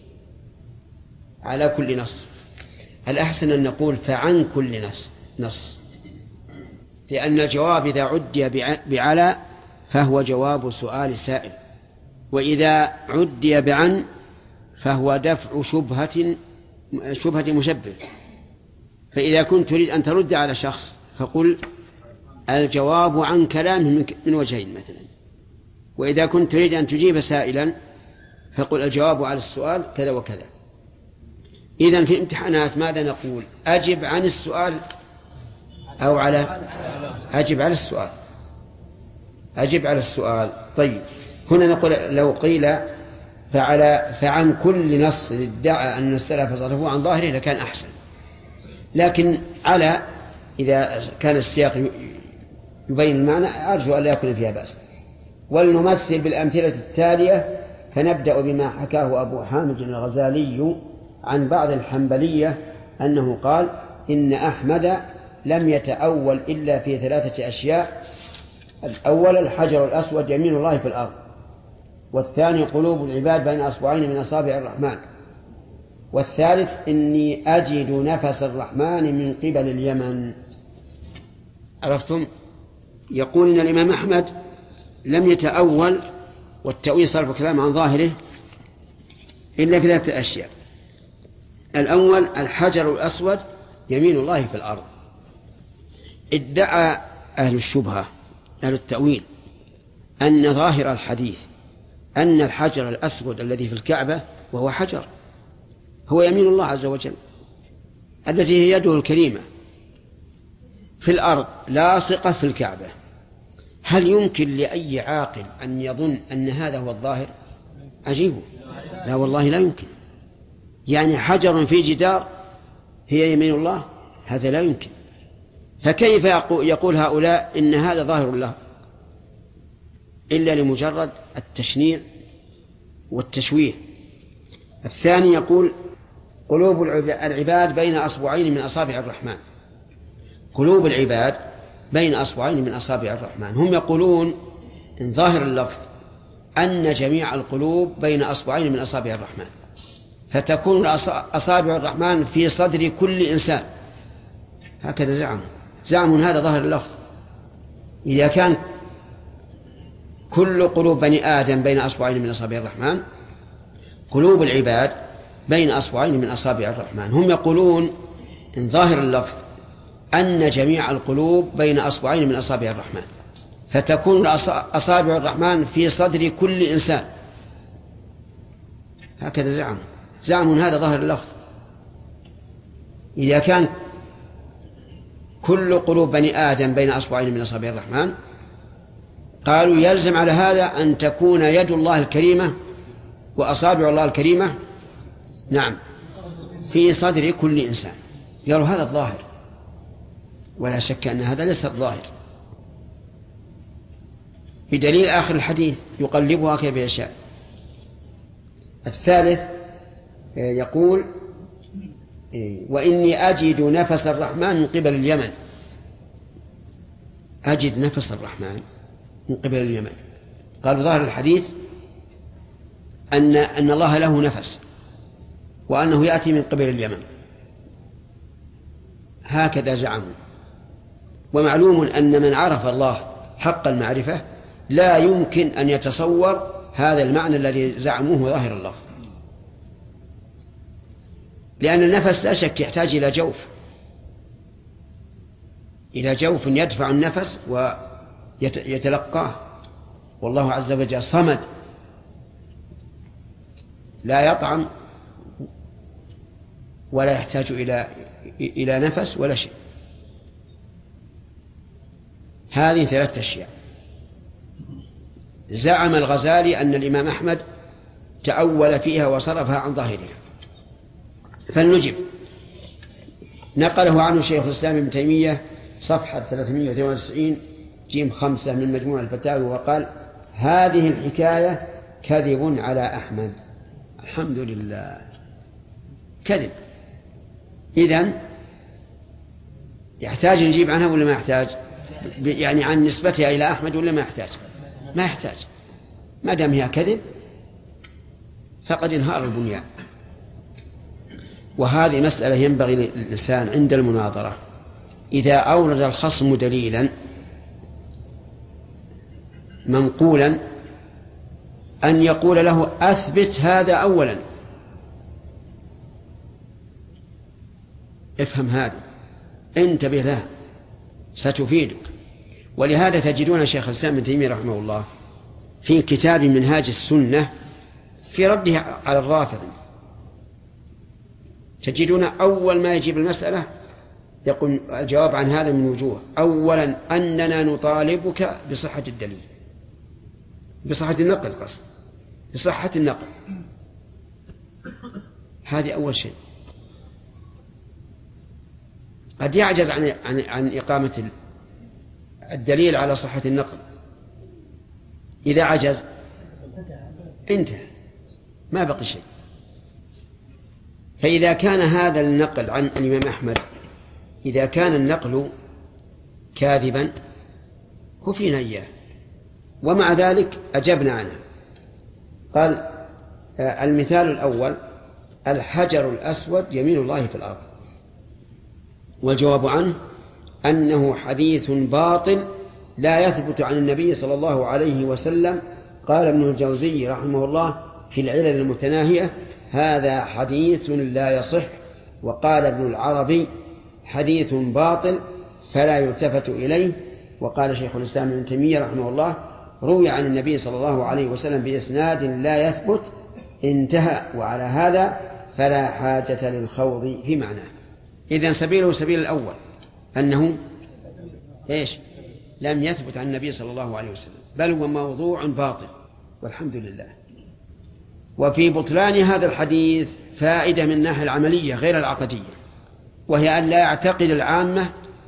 على كل نص. الأحسن أن نقول فعن كل نص نص لأن الجواب إذا عدي بعلى فهو جواب سؤال سائل، وإذا عدي بعن فهو دفع شبهة شبهة مشبه. فإذا كنت تريد أن ترد على شخص فقل الجواب عن كلامه من وجهين مثلا: وإذا كنت تريد أن تجيب سائلا فقل الجواب على السؤال كذا وكذا. إذن في الامتحانات ماذا نقول؟ أجب عن السؤال أو على أجب على السؤال أجب على السؤال. طيب هنا نقول لو قيل فعلى فعن كل نص ادعى أن السلف صرفوه عن ظاهره لكان أحسن، لكن على إذا كان السياق يبين المعنى أرجو أن لا يكون فيها بأس. ولنمثل بالأمثلة التالية، فنبدأ بما حكاه أبو حامد الغزالي عن بعض الحنبلية أنه قال إن أحمد لم يتأول إلا في ثلاثة أشياء: الأول الحجر الأسود يمين الله في الأرض، والثاني قلوب العباد بين أصبعين من أصابع الرحمن، والثالث إني أجد نفس الرحمن من قبل اليمن. عرفتم؟ يقول إن الإمام أحمد لم يتأول، والتأويل صرف الكلام عن ظاهره، إلا في ثلاثة أشياء: الأول الحجر الأسود يمين الله في الأرض. ادعى أهل الشبهة أهل التأويل أن ظاهر الحديث أن الحجر الأسود الذي في الكعبة وهو حجر هو يمين الله عز وجل التي هي يده الكريمة في الأرض لاصقة في الكعبة. هل يمكن لأي عاقل أن يظن أن هذا هو الظاهر؟ أجيبه لا والله لا يمكن. يعني حجر في جدار هي يمين الله؟ هذا لا يمكن. فكيف يقول هؤلاء إن هذا ظاهر الله إلا لمجرد التشنيع والتشويه. الثاني يقول قلوب العباد بين أصبعين من أصابع الرحمن. قلوب العباد بين أصبعين من أصابع الرحمن، هم يقولون إن ظاهر اللفظ أن جميع القلوب بين أصبعين من أصابع الرحمن، فتكون أصابع الرحمن في صدر كل إنسان. هكذا زعموا زعموا هذا ظاهر اللفظ. إذا كان كل قلوب بني آدم بين أصبعين من أصابع الرحمن، قلوب العباد بين أصبعين من أصابع الرحمن. هم يقولون إن ظاهر اللفظ أن جميع القلوب بين أصبعين من أصابع الرحمن، فتكون أصابع الرحمن في صدر كل إنسان. هكذا زعموا زعموا هذا ظاهر اللفظ. إذا كان كل قلوب بني آدم بين أصبعين من أصابع الرحمن، قالوا يلزم على هذا أن تكون يد الله الكريمة وأصابع الله الكريمة نعم في صدر كل إنسان. قالوا هذا الظاهر، ولا شك أن هذا ليس الظاهر، بدليل آخر الحديث يقلبها كيف يشاء. الثالث يقول وإني أجد نفس الرحمن من قبل اليمن. أجد نفس الرحمن من قبل اليمن. قال ظاهر الحديث أن أن الله له نفس وأنه يأتي من قبل اليمن. هكذا زعموا. ومعلوم أن من عرف الله حق المعرفة لا يمكن أن يتصور هذا المعنى الذي زعموه ظاهر اللفظ، لأن النفس لا شك يحتاج إلى جوف إلى جوف يدفع النفس ويتلقاه، والله عز وجل صمد لا يطعم ولا يحتاج إلى إلى نفس ولا شيء. هذه ثلاثة أشياء. زعم الغزالي أن الإمام أحمد تأول فيها وصرفها عن ظاهرها، فلنجب. نقله عنه شيخ الإسلام ابن تيمية صفحة ثلاثمائة وثمانية وتسعين جيم خمسة من مجموع الفتاوى، وقال هذه الحكاية كذب على أحمد. الحمد لله، كذب. إذن يحتاج نجيب عنها ولا ما يحتاج؟ يعني عن نسبتها إلى أحمد ولا ما يحتاج؟ ما يحتاج، ما دام هي كذب فقد انهار البنيان. وهذه مسألة ينبغي للإنسان عند المناظرة إذا أورد الخصم دليلا منقولا أن يقول له أثبت هذا أولا. افهم هذا، انتبه له، ستفيدك. ولهذا تجدون شيخ الإسلام ابن تيمية رحمه الله في كتاب منهاج السنة في رده على الرافضة، تجدون أول ما يجيب المسألة يقول الجواب عن هذا من وجوه. أولا أننا نطالبك بصحة الدليل، بصحة النقل، قصد بصحة النقل، هذه أول شيء. قد يعجز عن عن عن إقامة الدليل على صحة النقل، إذا عجز انتهى، ما بقي شيء. فإذا كان هذا النقل عن الإمام أحمد، إذا كان النقل كاذبا كفينا إياه، ومع ذلك أجبنا عنه. قال المثال الأول الحجر الأسود يمين الله في الأرض، والجواب عنه أنه حديث باطل لا يثبت عن النبي صلى الله عليه وسلم. قال ابن الجوزي رحمه الله في العلل المتناهية هذا حديث لا يصح. وقال ابن العربي حديث باطل فلا يلتفت إليه. وقال شيخ الإسلام ابن تيمية رحمه الله روي عن النبي صلى الله عليه وسلم بإسناد لا يثبت، انتهى. وعلى هذا فلا حاجة للخوض في معناه. إذن سبيله سبيل الأول أنه إيش؟ لم يثبت عن النبي صلى الله عليه وسلم، بل هو موضوع باطل والحمد لله. وفي بطلان هذا الحديث فائدة من الناحية العملية غير العقدية، وهي أن لا يعتقد العامة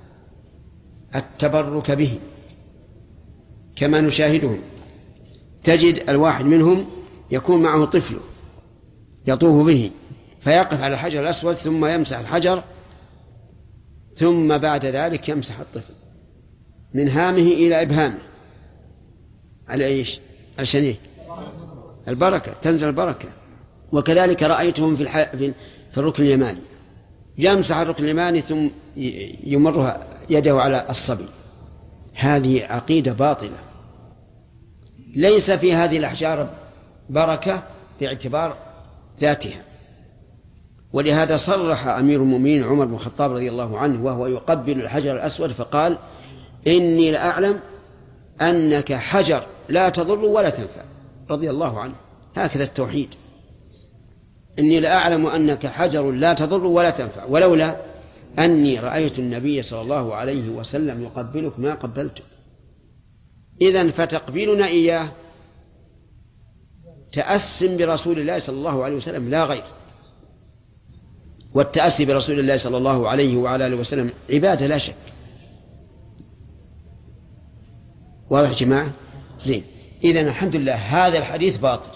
التبرك به كما نشاهدهم. تجد الواحد منهم يكون معه طفله يطوف به فيقف على الحجر الأسود ثم يمسح الحجر، ثم بعد ذلك يمسح الطفل من هامه إلى إبهامه على إيش؟ عشان إيه؟ البركة، تنزل البركة. وكذلك رأيتهم في, الح... في الركن اليماني يمسح الركن اليماني ثم يمرها يده على الصبي. هذه عقيدة باطلة، ليس في هذه الأحجار بركة باعتبار ذاتها. ولهذا صرح أمير المؤمنين عمر بن الخطاب رضي الله عنه وهو يقبل الحجر الأسود فقال إني لأعلم أنك حجر لا تضر ولا تنفع، رضي الله عنه. هكذا التوحيد، إني لأعلم أنك حجر لا تضر ولا تنفع، ولولا أني رأيت النبي صلى الله عليه وسلم يقبلك ما قبلتك. إذن فتقبيلنا إياه تأسم برسول الله صلى الله عليه وسلم لا غير. والتأسي برسول الله صلى الله عليه وعلى آله وسلم عبادة لا شك. واضح يا جماعة؟ زين. إذن الحمد لله هذا الحديث باطل،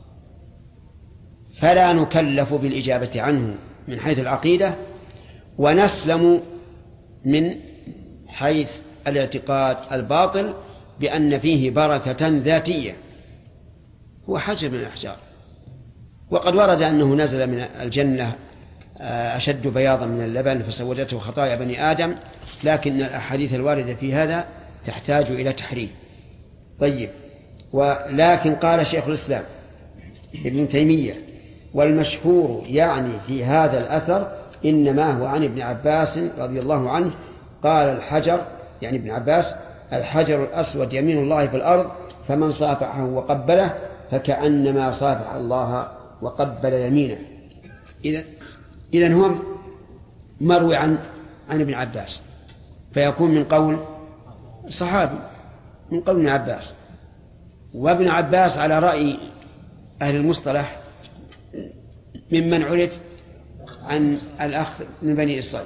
فلا نكلف بالإجابة عنه من حيث العقيدة، ونسلم من حيث الاعتقاد الباطل بأن فيه بركة ذاتية. هو حجر من الأحجار، وقد ورد أنه نزل من الجنة أشد بياضا من اللبن فسودته خطايا بني آدم، لكن الأحاديث الواردة في هذا تحتاج إلى تحريم. طيب، ولكن قال شيخ الإسلام ابن تيمية والمشهور يعني في هذا الأثر إنما هو عن ابن عباس رضي الله عنه قال الحجر، يعني ابن عباس، الحجر الأسود يمين الله في الأرض فمن صافحه وقبله فكأنما صافح الله وقبل يمينه. إذن إذن هو مروي عن عن ابن عباس، فيكون من قول صحابي، من قول ابن عباس. وابن عباس على رأي أهل المصطلح ممن عرف عن الأخذ من بني إسرائيل،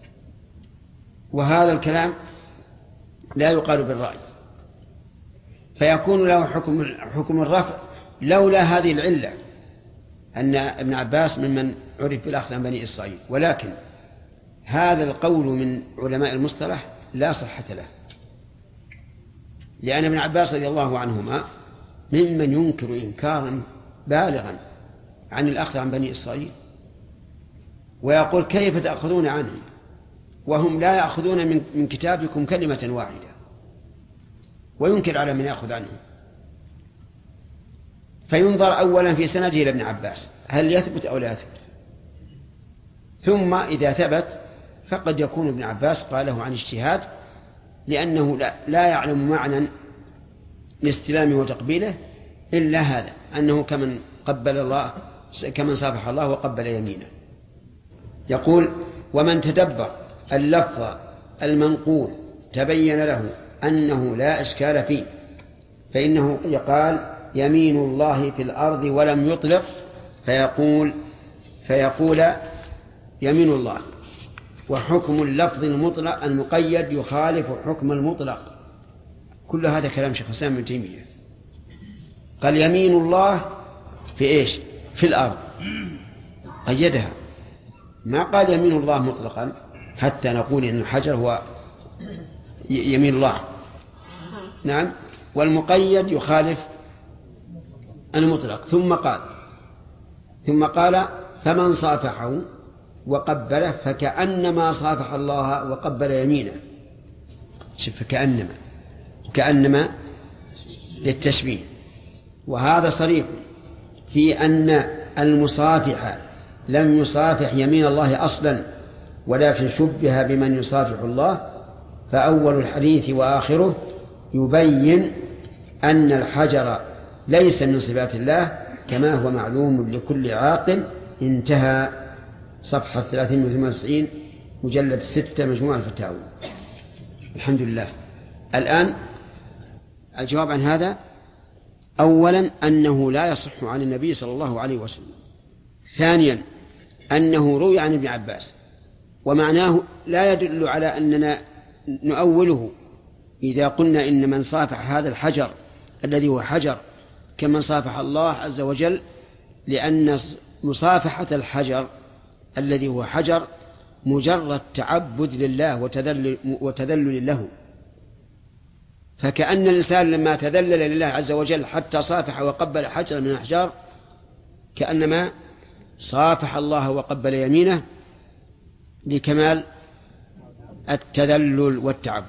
وهذا الكلام لا يقال بالرأي، فيكون له حكم حكم الرفع لولا هذه العلة أن ابن عباس ممن عرف بالأخذ عن بني إسرائيل. ولكن هذا القول من علماء المصطلح لا صحة له، لأن ابن عباس رضي الله عنهما ممن ينكر إنكارا بالغا عن الأخذ عن بني إسرائيل، ويقول كيف تأخذون عنهم وهم لا يأخذون من, من كتابكم كلمة واحدة، وينكر على من يأخذ عنهم. فينظر أولا في سنده إلى ابن عباس هل يثبت أو لا يثبت، ثم إذا ثبت فقد يكون ابن عباس قاله عن اجتهاد، لأنه لا, لا يعلم معنى لاستلامه وتقبيله إلا هذا، أنه كمن قبل الله كمن صافح الله وقبل يمينه. يقول: ومن تدبر اللفظ المنقول تبين له أنه لا إشكال فيه، فإنه يقال يمين الله في الأرض ولم يطلق، فيقول فيقول يمين الله، وحكم اللفظ المطلق المقيد يخالف حكم المطلق. كل هذا كلام شيخ الإسلام ابن تيمية. قال يمين الله في إيش؟ في الأرض، قيدها، ما قال يمين الله مطلقا حتى نقول إن الحجر هو يمين الله. نعم، والمقيد يخالف المطلق. ثم قال ثم قال فمن صافحه وقبله فكأنما صافح الله وقبل يمينه. شوف، كأنما كأنما للتشبيه، وهذا صريح في أن المصافح لم يصافح يمين الله أصلا، ولكن شبه بمن يصافح الله. فأول الحديث وآخره يبين أن الحجر ليس من صفات الله كما هو معلوم لكل عاقل. انتهى. صفحة ثلاثمائة وثمانية وتسعين مجلد ستة مجموع الفتاوى. الحمد لله. الآن الجواب عن هذا: أولا أنه لا يصح عن النبي صلى الله عليه وسلم. ثانيا أنه روي عن ابن عباس، ومعناه لا يدل على أننا نؤوله إذا قلنا إن من صافح هذا الحجر الذي هو حجر كمن صافح الله عز وجل، لأن مصافحة الحجر الذي هو حجر مجرد تعبد لله وتذلل, وتذلل له. فكأن الإنسان لما تذلل لله عز وجل حتى صافح وقبل حجر من الأحجار كأنما صافح الله وقبل يمينه لكمال التذلل والتعبد.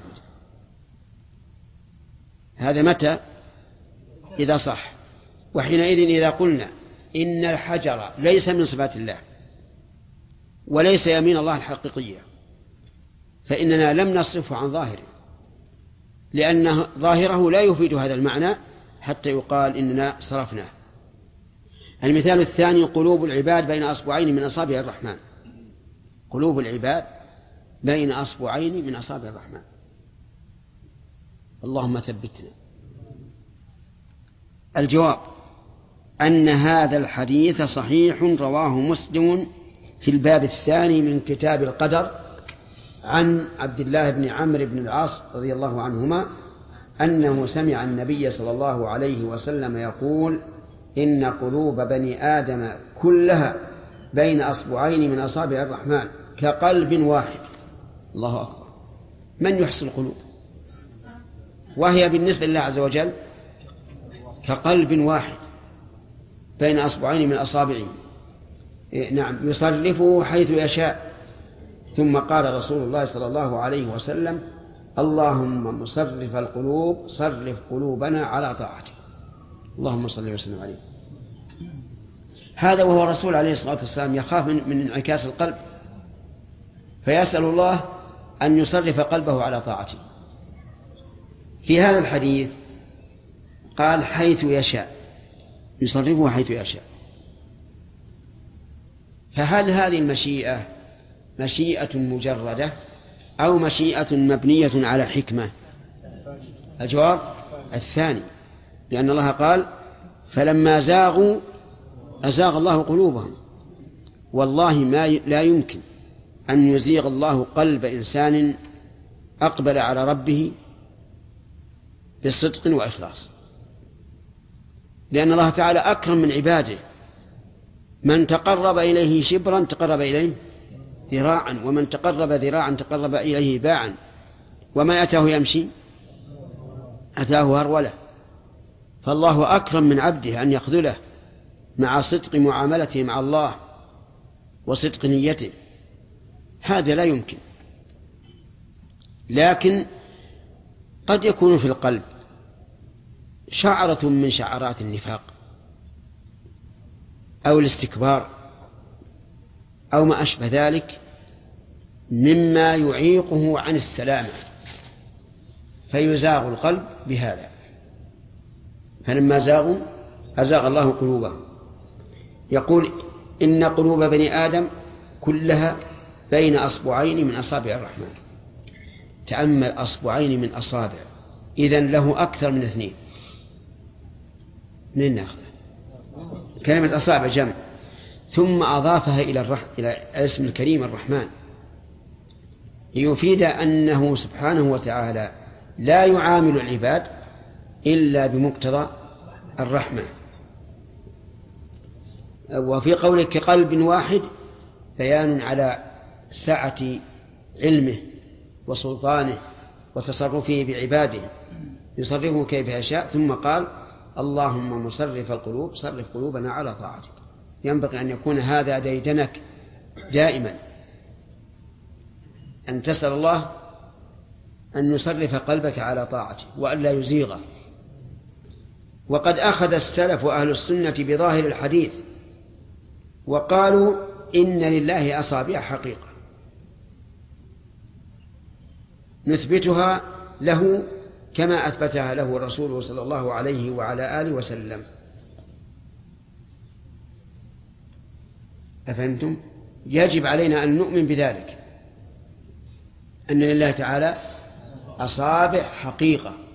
هذا متى؟ إذا صح. وحينئذ إذا قلنا إن الحجر ليس من صفات الله وليس يمين الله الحقيقية، فإننا لم نصرفه عن ظاهره، لأن ظاهره لا يفيد هذا المعنى حتى يقال إننا صرفناه. المثال الثاني: قلوب العباد بين أصبعين من أصابع الرحمن. قلوب العباد بين أصبعين من أصابع الرحمن. اللهم ثبتنا. الجواب: أن هذا الحديث صحيح، رواه مسلم في الباب الثاني من كتاب القدر عن عبد الله بن عمرو بن العاص رضي الله عنهما أنه سمع النبي صلى الله عليه وسلم يقول: إن قلوب بني آدم كلها بين أصبعين من أصابع الرحمن كقلب واحد. الله أكبر. من يحصي القلوب؟ وهي بالنسبة لله عز وجل كقلب واحد بين أصبعين من أصابعه. نعم، يصرفه حيث يشاء. ثم قال رسول الله صلى الله عليه وسلم: اللهم مصرف القلوب صرف قلوبنا على طاعتك. اللهم صل وسلم عليه. هذا وهو الرسول عليه الصلاة والسلام يخاف من, من انعكاس القلب، فيسأل الله أن يصرف قلبه على طاعته. في هذا الحديث قال حيث يشاء، يصرفه حيث يشاء. فهل هذه المشيئة مشيئة مجردة أو مشيئة مبنية على حكمة؟ الجواب الثاني، لأن الله قال: فلما زاغوا أزاغ الله قلوبهم. والله ما ي... لا يمكن أن يزيغ الله قلب إنسان أقبل على ربه بصدق وإخلاص، لأن الله تعالى أكرم من عباده. من تقرب إليه شبرا تقرب إليه ذراعا، ومن تقرب ذراعا تقرب إليه باعا، ومن أتاه يمشي أتاه هرولة. فالله أكرم من عبده أن يخذله مع صدق معاملته مع الله وصدق نيته. هذا لا يمكن. لكن قد يكون في القلب شعرة من شعرات النفاق أو الاستكبار أو ما أشبه ذلك مما يعيقه عن السلامة، فيزاغ القلب بهذا. فلما زاغوا أزاغ الله قلوبهم. يقول إن قلوب بني آدم كلها بين أصبعين من أصابع الرحمن. تأمل أصبعين من أصابع، إذن له أكثر من اثنين. من ناخذ كلمة أصابع جمع، ثم أضافها إلى الرح... إلى اسم الكريم الرحمن ليفيد أنه سبحانه وتعالى لا يعامل العباد إلا بمقتضى الرحمة. وفي قوله كقلب واحد بيان على سعة علمه وسلطانه وتصرفه بعباده، يصرفه كيف يشاء. ثم قال اللهم مصرف القلوب صرف قلوبنا على طاعتك. ينبغي أن يكون هذا ديدنك دائما، أن تسأل الله أن يصرف قلبك على طاعته وأن لا يزيغه. وقد أخذ السلف وأهل السنة بظاهر الحديث وقالوا إن لله أصابع حقيقة نثبتها له كما أثبتها له الرسول صلى الله عليه وعلى آله وسلم. أفهمتم؟ يجب علينا أن نؤمن بذلك، أن لله تعالى أصابع حقيقة